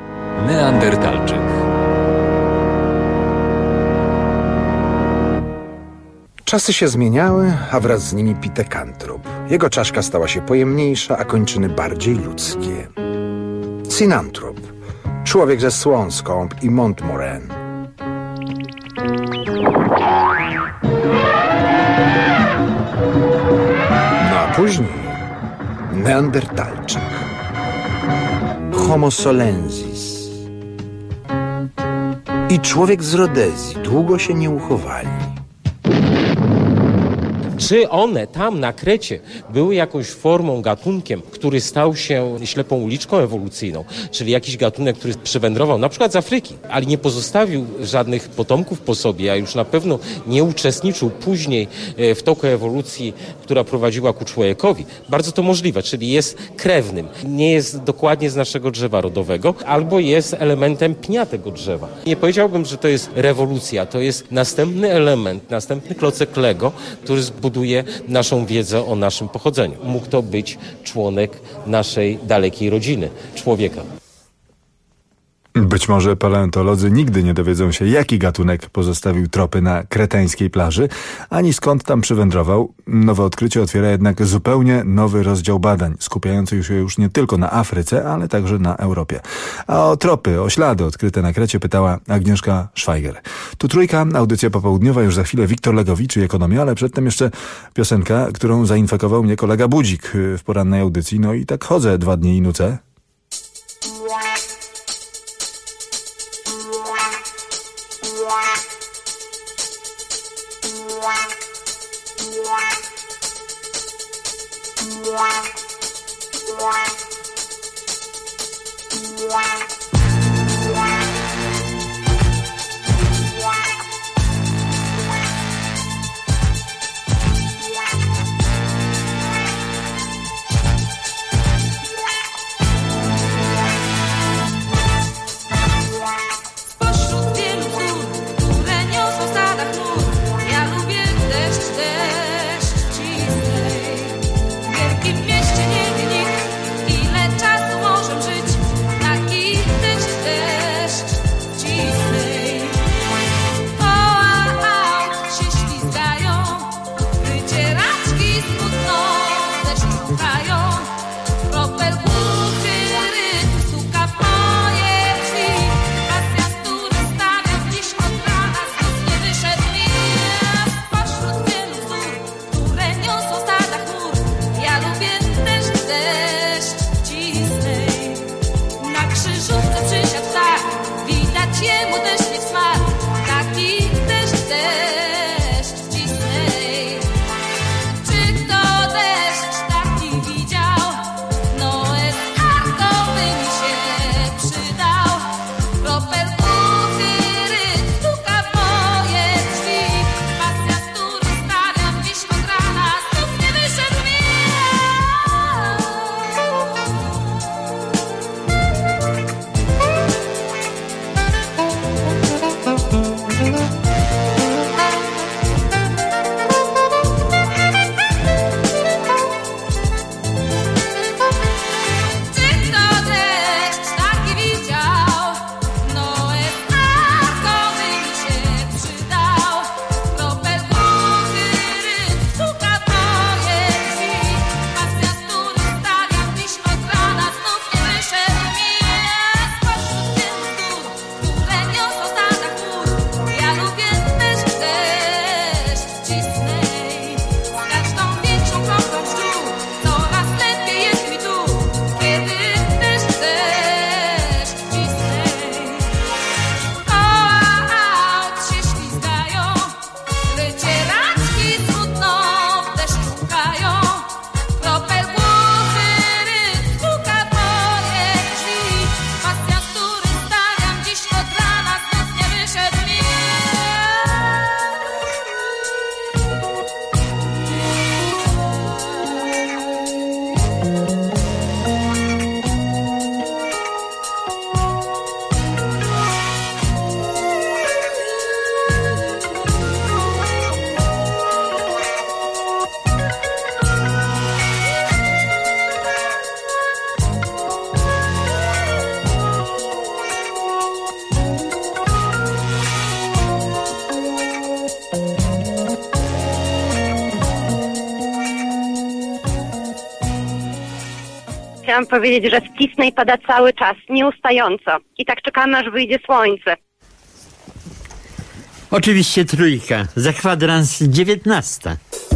Neandertalczyk. Czasy się zmieniały, a wraz z nimi pitekantrop. Jego czaszka stała się pojemniejsza, a kończyny bardziej ludzkie. Synantrop. Człowiek ze Swanscombe i Montmoren. No a później Neandertalczyk. Homo solensis. I człowiek z Rodezji długo się nie uchowali. Czy one tam na Krecie były jakąś formą, gatunkiem, który stał się ślepą uliczką ewolucyjną, czyli jakiś gatunek, który przywędrował na przykład z Afryki, ale nie pozostawił żadnych potomków po sobie, a już na pewno nie uczestniczył później w toku ewolucji, która prowadziła ku człowiekowi. Bardzo to możliwe, czyli jest krewnym, nie jest dokładnie z naszego drzewa rodowego, albo jest elementem pnia tego drzewa. Nie powiedziałbym, że to jest rewolucja, to jest następny element, następny klocek Lego, który buduje naszą wiedzę o naszym pochodzeniu. Mógł to być członek naszej dalekiej rodziny, człowieka. Być może paleontolodzy nigdy nie dowiedzą się, jaki gatunek pozostawił tropy na kretańskiej plaży, ani skąd tam przywędrował. Nowe odkrycie otwiera jednak zupełnie nowy rozdział badań, skupiający się już nie tylko na Afryce, ale także na Europie. A o tropy, o ślady odkryte na Krecie pytała Agnieszka Szwajger. Tu Trójka, audycja popołudniowa, już za chwilę Wiktor Legowicz i ekonomia, ale przedtem jeszcze piosenka, którą zainfekował mnie kolega Budzik w porannej audycji. No i tak chodzę 2 dni i nucę. W wielkim mieście nie wie nikt, ile czasu możemy żyć. Taki chciałam powiedzieć, że w Cisnej pada cały czas, nieustająco. I tak czekamy, aż wyjdzie słońce. Oczywiście trójka. Za kwadrans 19.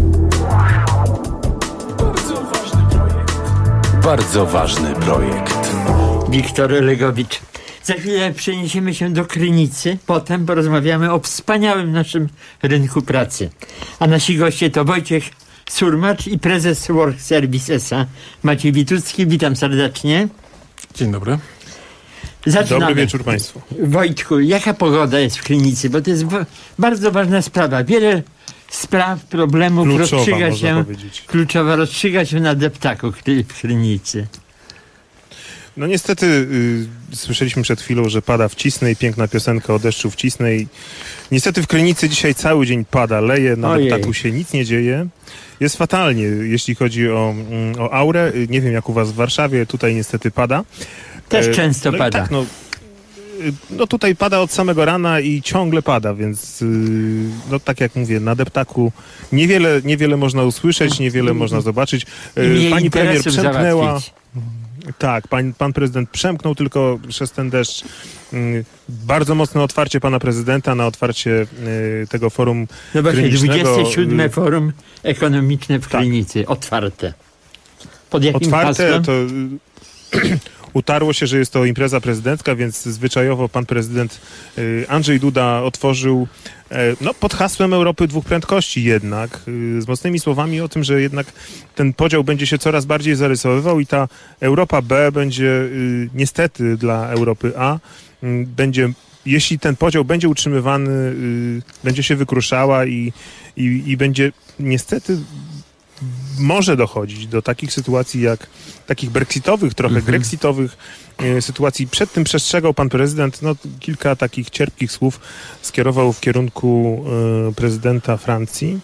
Bardzo ważny projekt. Wiktor Legowicz. Za chwilę przeniesiemy się do Krynicy. Potem porozmawiamy o wspaniałym naszym rynku pracy. A nasi goście to Wojciech Surmacz i prezes Work Service S.A. Maciej Witucki. Witam serdecznie. Dzień dobry. Zaczynamy. Dobry wieczór Państwu. Wojtku, jaka pogoda jest w Krynicy? Bo to jest bardzo ważna sprawa. Wiele spraw, problemów rozstrzyga się na deptaku w Krynicy. No niestety słyszeliśmy przed chwilą, że pada w Cisnej, piękna piosenka o deszczu w Cisnej. Niestety w Krynicy dzisiaj cały dzień pada, leje, na deptaku się nic nie dzieje. Jest fatalnie, jeśli chodzi o aurę. Nie wiem jak u was w Warszawie, tutaj niestety pada. Też często pada. Tak, no tutaj pada od samego rana i ciągle pada, więc no tak jak mówię, na deptaku niewiele można usłyszeć, niewiele można zobaczyć. Pani premier przemknęła. Załatwić. Tak, pan prezydent przemknął tylko przez ten deszcz. Bardzo mocne otwarcie pana prezydenta na otwarcie tego forum krynicznego. 27. Forum ekonomiczne w Krynicy. Otwarte. Pod jakim hasłem? To utarło się, że jest to impreza prezydencka, więc zwyczajowo pan prezydent Andrzej Duda otworzył pod hasłem Europy dwóch prędkości jednak, z mocnymi słowami o tym, że jednak ten podział będzie się coraz bardziej zarysowywał i ta Europa B będzie niestety dla Europy A, jeśli ten podział będzie utrzymywany, będzie się wykruszała i będzie niestety może dochodzić do takich sytuacji jak takich brexitowych, trochę grexitowych sytuacji. Przed tym przestrzegał pan prezydent, kilka takich cierpkich słów skierował w kierunku prezydenta Francji.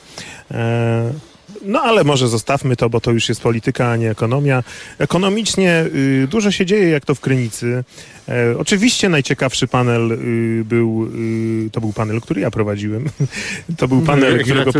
Ale może zostawmy to, bo to już jest polityka, a nie ekonomia. Ekonomicznie dużo się dzieje, jak to w Krynicy. Oczywiście najciekawszy panel to był panel, który ja prowadziłem. To był panel, którego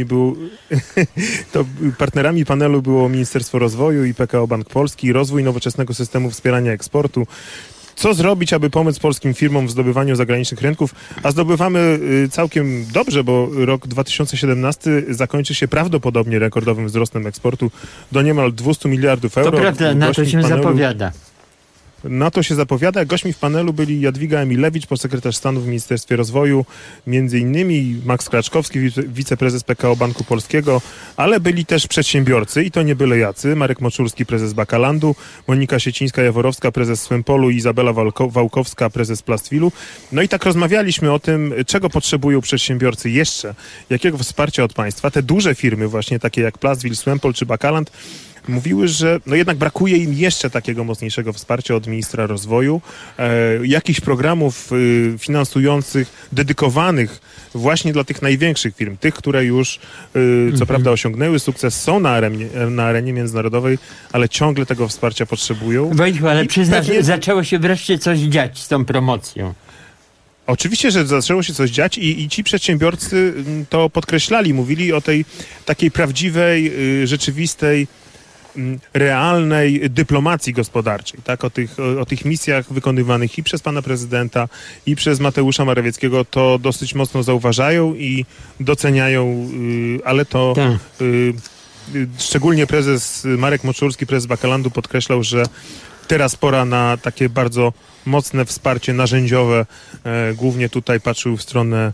partnerami panelu było Ministerstwo Rozwoju i PKO Bank Polski, rozwój nowoczesnego systemu wspierania eksportu. Co zrobić, aby pomóc polskim firmom w zdobywaniu zagranicznych rynków? A zdobywamy całkiem dobrze, bo rok 2017 zakończy się prawdopodobnie rekordowym wzrostem eksportu do niemal 200 miliardów euro. To prawda, na to się zapowiada. Na to się zapowiada. Gośćmi w panelu byli Jadwiga Emilewicz, podsekretarz stanu w Ministerstwie Rozwoju, między innymi Max Kraczkowski, wiceprezes PKO Banku Polskiego, ale byli też przedsiębiorcy i to nie byle jacy. Marek Moczulski, prezes Bakalandu, Monika Siecińska-Jaworowska, prezes Swempolu i Izabela Wałkowska, prezes Plastwilu. No i tak rozmawialiśmy o tym, czego potrzebują przedsiębiorcy jeszcze, jakiego wsparcia od państwa. Te duże firmy właśnie takie jak Plastwil, Swempol czy Bakaland mówiły, że jednak brakuje im jeszcze takiego mocniejszego wsparcia od ministra rozwoju, jakichś programów finansujących, dedykowanych właśnie dla tych największych firm, tych, które już co prawda osiągnęły sukces, są na arenie międzynarodowej, ale ciągle tego wsparcia potrzebują. Wojtku, ale przyznasz, że zaczęło się wreszcie coś dziać z tą promocją. Oczywiście, że zaczęło się coś dziać i ci przedsiębiorcy to podkreślali, mówili o tej takiej prawdziwej, rzeczywistej, realnej dyplomacji gospodarczej, tak? O tych misjach wykonywanych i przez pana prezydenta, i przez Mateusza Morawieckiego to dosyć mocno zauważają i doceniają, ale to szczególnie prezes Marek Moczulski, prezes Bakalandu podkreślał, że teraz pora na takie bardzo mocne wsparcie narzędziowe. Głównie tutaj patrzył w stronę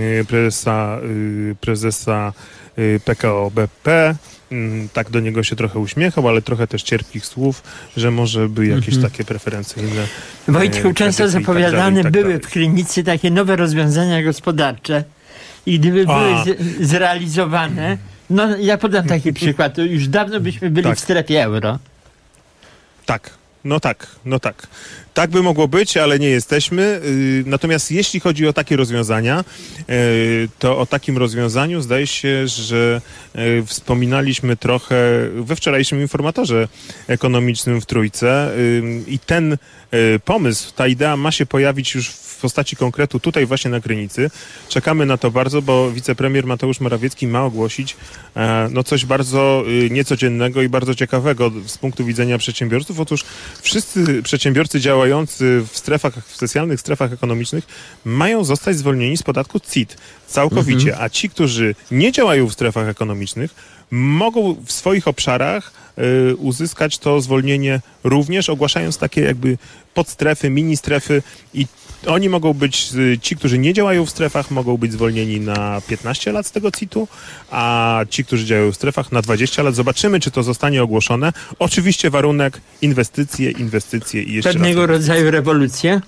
prezesa PKO BP. Tak do niego się trochę uśmiechał, ale trochę też cierpkich słów, że może by jakieś takie preferencyjne... Wojtku, często zapowiadane były w Krynicy takie nowe rozwiązania gospodarcze i gdyby były zrealizowane, ja podam taki przykład, to już dawno byśmy byli w strefie euro. Tak. Tak by mogło być, ale nie jesteśmy. Natomiast jeśli chodzi o takie rozwiązania, to o takim rozwiązaniu zdaje się, że wspominaliśmy trochę we wczorajszym informatorze ekonomicznym w Trójce i ten pomysł, ta idea ma się pojawić już w postaci konkretu tutaj właśnie na Krynicy. Czekamy na to bardzo, bo wicepremier Mateusz Morawiecki ma ogłosić coś bardzo niecodziennego i bardzo ciekawego z punktu widzenia przedsiębiorców. Otóż wszyscy przedsiębiorcy działający w specjalnych strefach ekonomicznych mają zostać zwolnieni z podatku CIT całkowicie, a ci, którzy nie działają w strefach ekonomicznych, mogą w swoich obszarach uzyskać to zwolnienie również, ogłaszając takie jakby podstrefy, mini-strefy i oni mogą być, ci, którzy nie działają w strefach, mogą być zwolnieni na 15 lat z tego CIT-u, a ci, którzy działają w strefach na 20 lat. Zobaczymy, czy to zostanie ogłoszone. Oczywiście warunek inwestycje i jeszcze pewnego rodzaju rewolucja?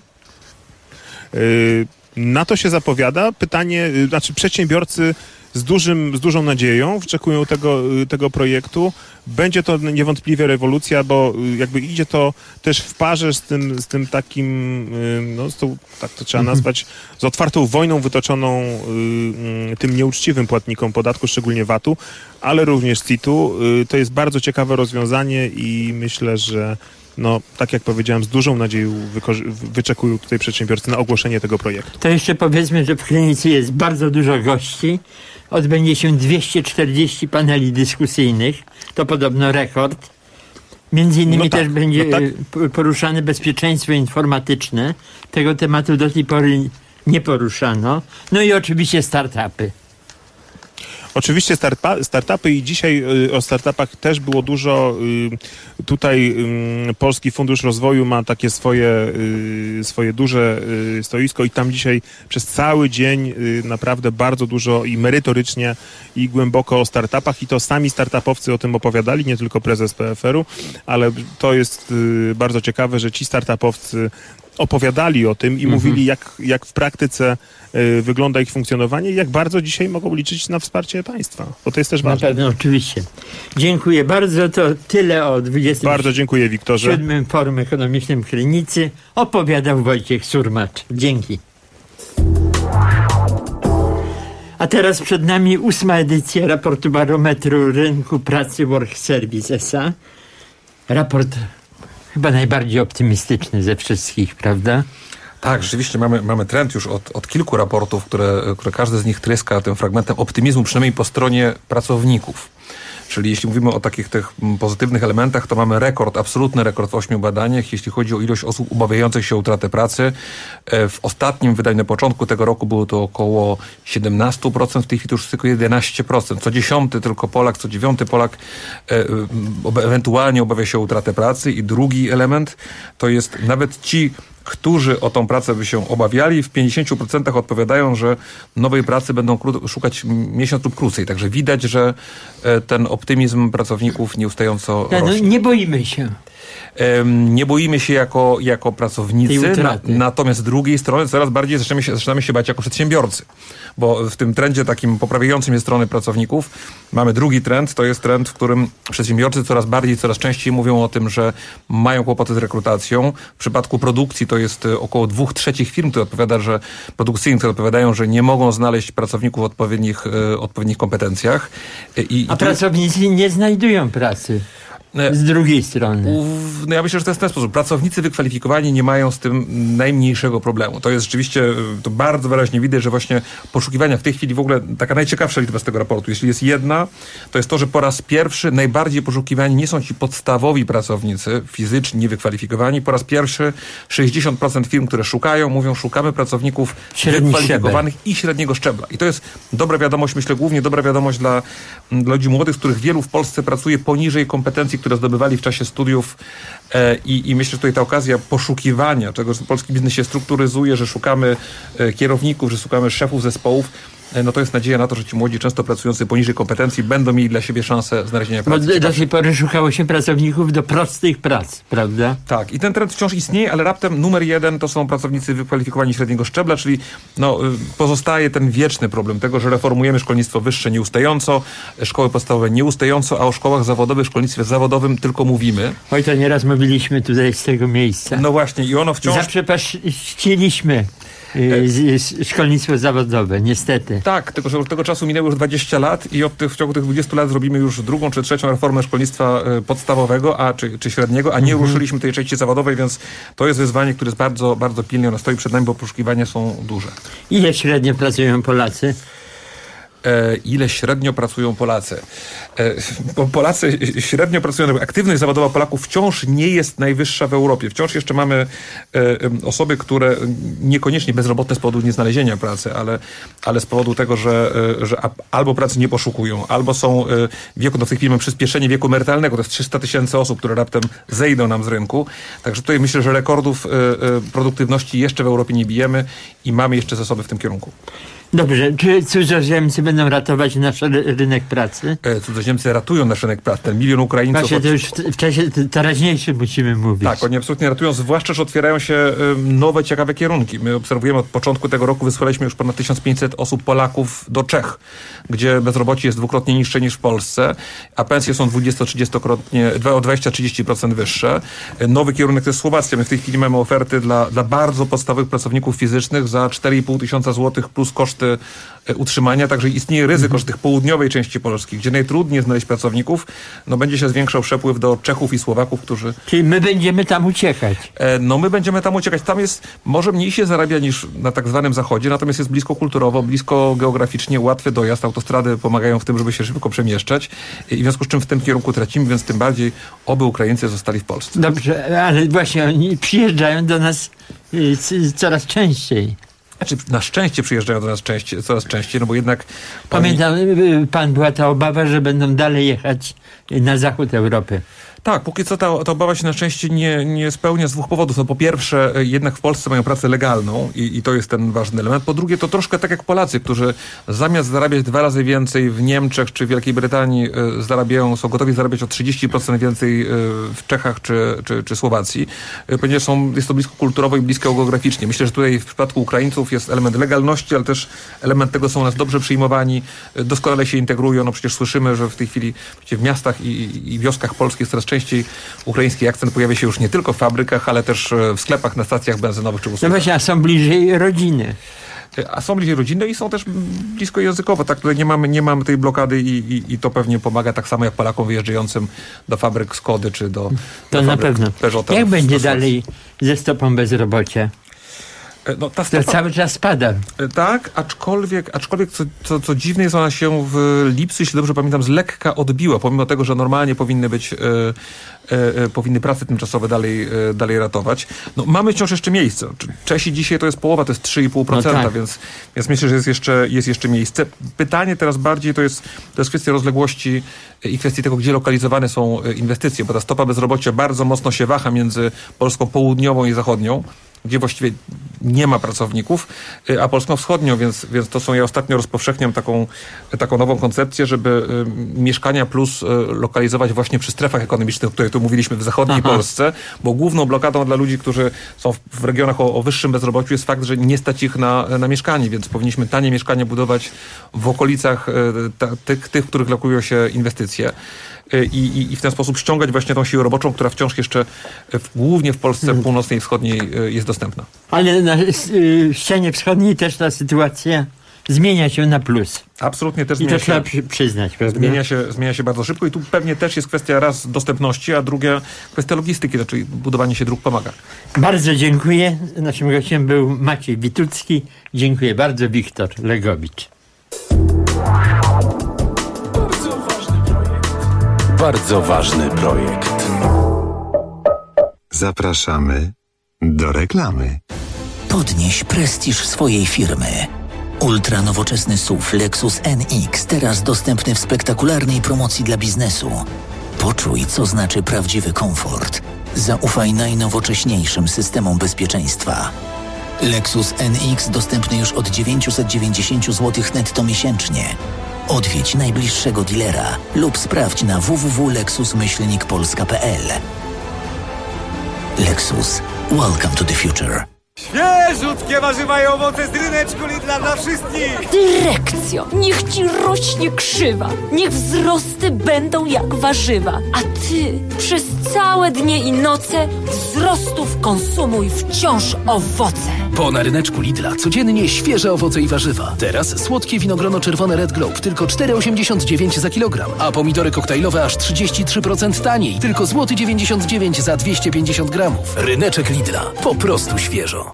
Na to się zapowiada. Pytanie, przedsiębiorcy z dużą nadzieją wyczekują tego projektu. Będzie to niewątpliwie rewolucja, bo jakby idzie to też w parze z tym takim, tak to trzeba nazwać, z otwartą wojną wytoczoną tym nieuczciwym płatnikom podatku, szczególnie VAT-u, ale również CIT-u. To jest bardzo ciekawe rozwiązanie i myślę, że tak jak powiedziałem, z dużą nadzieją wyczekują tutaj przedsiębiorcy na ogłoszenie tego projektu. To jeszcze powiedzmy, że w Krynicy jest bardzo dużo gości. Odbędzie się 240 paneli dyskusyjnych. To podobno rekord. Między innymi też będzie poruszane bezpieczeństwo informatyczne. Tego tematu do tej pory nie poruszano. No i oczywiście startupy. Oczywiście startupy i dzisiaj o startupach też było dużo. Tutaj Polski Fundusz Rozwoju ma takie swoje duże stoisko i tam dzisiaj przez cały dzień naprawdę bardzo dużo i merytorycznie i głęboko o startupach i to sami startupowcy o tym opowiadali, nie tylko prezes PFR-u, ale to jest bardzo ciekawe, że ci startupowcy opowiadali o tym i mówili, jak w praktyce wygląda ich funkcjonowanie i jak bardzo dzisiaj mogą liczyć na wsparcie państwa, bo to jest też ważne. Na pewno, oczywiście. Dziękuję bardzo. To tyle o 27. Bardzo dziękuję, Wiktorze. Forum Ekonomicznym Krynicy opowiadał Wojciech Surmacz. Dzięki. A teraz przed nami 8. edycja raportu Barometru Rynku Pracy Work Service SA. Raport chyba najbardziej optymistyczny ze wszystkich, prawda? Tak, rzeczywiście mamy trend już od kilku raportów, które każdy z nich tryska tym fragmentem optymizmu, przynajmniej po stronie pracowników. Czyli jeśli mówimy o takich tych pozytywnych elementach, to mamy absolutny rekord w 8 badaniach, jeśli chodzi o ilość osób obawiających się o utratę pracy. W ostatnim wydaniu na początku tego roku było to około 17%, w tej chwili to już tylko 11%. Co 10 tylko Polak, co 9 Polak ewentualnie obawia się o utratę pracy. I drugi element to jest nawet ci, którzy o tą pracę by się obawiali, w 50% odpowiadają, że nowej pracy będą szukać miesiąc lub krócej. Także widać, że ten optymizm pracowników nieustająco rośnie. Nie boimy się. Nie boimy się jako pracownicy, natomiast z drugiej strony coraz bardziej zaczynamy się bać jako przedsiębiorcy. Bo w tym trendzie takim poprawiającym jest strony pracowników mamy drugi trend, to jest trend, w którym przedsiębiorcy coraz częściej mówią o tym, że mają kłopoty z rekrutacją. W przypadku produkcji to jest około 2/3 firm, które odpowiadają, że nie mogą znaleźć pracowników w odpowiednich kompetencjach. Pracownicy nie znajdują pracy. Z drugiej strony. Ja myślę, że to jest w ten sposób. Pracownicy wykwalifikowani nie mają z tym najmniejszego problemu. To jest rzeczywiście, to bardzo wyraźnie widać, że właśnie poszukiwania w tej chwili w ogóle, taka najciekawsza liczba z tego raportu, jeśli jest jedna, to jest to, że po raz pierwszy najbardziej poszukiwani nie są ci podstawowi pracownicy, fizyczni, niewykwalifikowani. Po raz pierwszy 60% firm, które mówią, szukamy pracowników wykwalifikowanych i średniego szczebla. I to jest dobra wiadomość, myślę głównie dobra wiadomość dla ludzi młodych, z których wielu w Polsce pracuje poniżej kompetencji, które zdobywali w czasie studiów i myślę, że tutaj ta okazja poszukiwania, czego polski biznes się strukturyzuje, że szukamy kierowników, że szukamy szefów zespołów, to jest nadzieja na to, że ci młodzi, często pracujący poniżej kompetencji, będą mieli dla siebie szansę znalezienia pracy. Bo do tej pory szukało się pracowników do prostych prac, prawda? Tak, i ten trend wciąż istnieje, ale raptem numer 1 to są pracownicy wykwalifikowani średniego szczebla, czyli pozostaje ten wieczny problem tego, że reformujemy szkolnictwo wyższe nieustająco, szkoły podstawowe nieustająco, a o szkołach zawodowych, szkolnictwie zawodowym tylko mówimy. Oj, to nieraz mówiliśmy tutaj z tego miejsca. No właśnie, i ono wciąż... Zaprzepaściliśmy szkolnictwo zawodowe, niestety. Tak, tylko że od tego czasu minęło już 20 lat i w ciągu tych 20 lat zrobimy już drugą czy trzecią reformę szkolnictwa podstawowego czy średniego, a nie ruszyliśmy tej części zawodowej, więc to jest wyzwanie, które jest bardzo, bardzo pilnie. Ono stoi przed nami, bo poszukiwania są duże. Ile średnio pracują Polacy? Ile średnio pracują Polacy? Bo Polacy średnio pracują, aktywność zawodowa Polaków wciąż nie jest najwyższa w Europie. Wciąż jeszcze mamy osoby, które niekoniecznie bezrobotne z powodu nieznalezienia pracy, ale z powodu tego, że albo pracy nie poszukują, albo są w wieku, no w tej chwili mamy przyspieszenie wieku emerytalnego, to jest 300 000 osób, które raptem zejdą nam z rynku. Także tutaj myślę, że rekordów produktywności jeszcze w Europie nie bijemy i mamy jeszcze zasoby w tym kierunku. Dobrze, czy cudzoziemcy będą ratować nasz rynek pracy? Cudzoziemcy ratują nasz rynek pracy. Ten 1 milion Ukraińców... Właśnie to już w czasie teraźniejszym musimy mówić. Tak, oni absolutnie ratują, zwłaszcza, że otwierają się nowe, ciekawe kierunki. My obserwujemy od początku tego roku, wysłaliśmy już ponad 1500 osób Polaków do Czech, gdzie bezrobocie jest dwukrotnie niższe niż w Polsce, a pensje są 20-30% wyższe. Nowy kierunek to jest Słowacja. My w tej chwili mamy oferty dla bardzo podstawowych pracowników fizycznych za 4500 zł plus koszty utrzymania, także istnieje ryzyko, że tych południowej części Polski, gdzie najtrudniej znaleźć pracowników, no będzie się zwiększał przepływ do Czechów i Słowaków, którzy... Czyli my będziemy tam uciekać. No my będziemy tam uciekać. Tam jest, może mniej się zarabia niż na tak zwanym zachodzie, natomiast jest blisko kulturowo, blisko geograficznie, łatwy dojazd. Autostrady pomagają w tym, żeby się szybko przemieszczać i w związku z czym w tym kierunku tracimy, więc tym bardziej oby Ukraińcy zostali w Polsce. Dobrze, ale właśnie oni przyjeżdżają do nas coraz częściej. Znaczy, na szczęście przyjeżdżają do nas coraz częściej, no bo jednak... Pamiętam, była ta obawa, że będą dalej jechać na zachód Europy. Tak, póki co ta obawa się na szczęście nie spełnia z dwóch powodów. No po pierwsze, jednak w Polsce mają pracę legalną i to jest ten ważny element. Po drugie, to troszkę tak jak Polacy, którzy zamiast zarabiać 2 razy więcej w Niemczech czy Wielkiej Brytanii są gotowi zarabiać o 30% więcej w Czechach czy Słowacji, ponieważ jest to blisko kulturowo i blisko geograficznie. Myślę, że tutaj w przypadku Ukraińców jest element legalności, ale też element tego, są nas dobrze przyjmowani, doskonale się integrują. No przecież słyszymy, że w tej chwili w miastach i wioskach polskich jest coraz częściej ukraiński akcent pojawia się już nie tylko w fabrykach, ale też w sklepach, na stacjach benzynowych czy usługach. No właśnie, a są bliżej rodziny. A są bliżej rodziny i są też blisko językowo. Tak, tutaj nie mamy tej blokady i to pewnie pomaga tak samo jak Polakom wyjeżdżającym do fabryk Skody czy do to na pewno. Peugeota. Jak będzie dalej ze stopą bezrobocia? No, to cały czas spada. Tak, aczkolwiek co dziwne jest, ona się w lipcu, jeśli dobrze pamiętam, z lekka odbiła, pomimo tego, że normalnie powinny prace tymczasowe dalej ratować. No, mamy wciąż jeszcze miejsce. Czesi dzisiaj to jest połowa, to jest 3,5%, no tak. więc myślę, że jest jeszcze miejsce. Pytanie teraz bardziej to jest kwestia rozległości i kwestii tego, gdzie lokalizowane są inwestycje, bo ta stopa bezrobocia bardzo mocno się waha między Polską południową i zachodnią, gdzie właściwie nie ma pracowników, a Polską wschodnią, więc to są, ja ostatnio rozpowszechniam taką nową koncepcję, żeby mieszkania plus lokalizować właśnie przy strefach ekonomicznych, o których tu mówiliśmy w zachodniej Polsce, bo główną blokadą dla ludzi, którzy są w regionach o wyższym bezrobociu jest fakt, że nie stać ich na mieszkanie, więc powinniśmy tanie mieszkania budować w okolicach tych, w których lokują się inwestycje. I w ten sposób ściągać właśnie tą siłę roboczą, która wciąż jeszcze głównie w Polsce północnej i wschodniej jest dostępna. Ale na ścianie wschodniej też ta sytuacja zmienia się na plus. Absolutnie też zmienia się. I to trzeba przyznać, prawda? Zmienia się bardzo szybko i tu pewnie też jest kwestia raz dostępności, a druga kwestia logistyki, czyli budowanie się dróg pomaga. Bardzo dziękuję. Naszym gościem był Maciej Witucki. Dziękuję bardzo. Wiktor Legowicz. Bardzo ważny projekt. Zapraszamy do reklamy. Podnieś prestiż swojej firmy. Ultra nowoczesny SUV Lexus NX, teraz dostępny w spektakularnej promocji dla biznesu. Poczuj, co znaczy prawdziwy komfort. Zaufaj najnowocześniejszym systemom bezpieczeństwa. Lexus NX dostępny już od 990 zł netto miesięcznie. Odwiedź najbliższego dealera lub sprawdź na www.lexus-polska.pl. Lexus. Welcome to the future. Świeżutkie warzywa i owoce z ryneczku Lidla dla wszystkich! Dyrekcjo, niech ci rośnie krzywa, niech wzrosty będą jak warzywa, a ty przez całe dnie i noce wzrostów konsumuj wciąż owoce. Bo na ryneczku Lidla codziennie świeże owoce i warzywa. Teraz słodkie winogrono czerwone Red Globe tylko 4,89 za kilogram, a pomidory koktajlowe aż 33% taniej, tylko złoty 99 za 250 gramów. Ryneczek Lidla. Po prostu świeżo.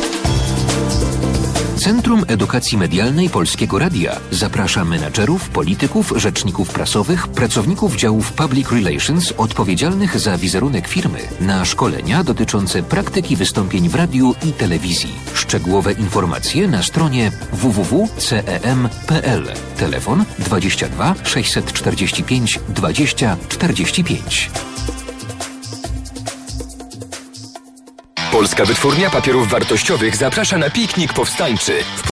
Centrum Edukacji Medialnej Polskiego Radia zaprasza menadżerów, polityków, rzeczników prasowych, pracowników działów Public Relations odpowiedzialnych za wizerunek firmy na szkolenia dotyczące praktyki wystąpień w radiu i telewizji. Szczegółowe informacje na stronie www.cem.pl. Telefon 22 645 20 45. Polska Wytwórnia Papierów Wartościowych zaprasza na piknik powstańczy.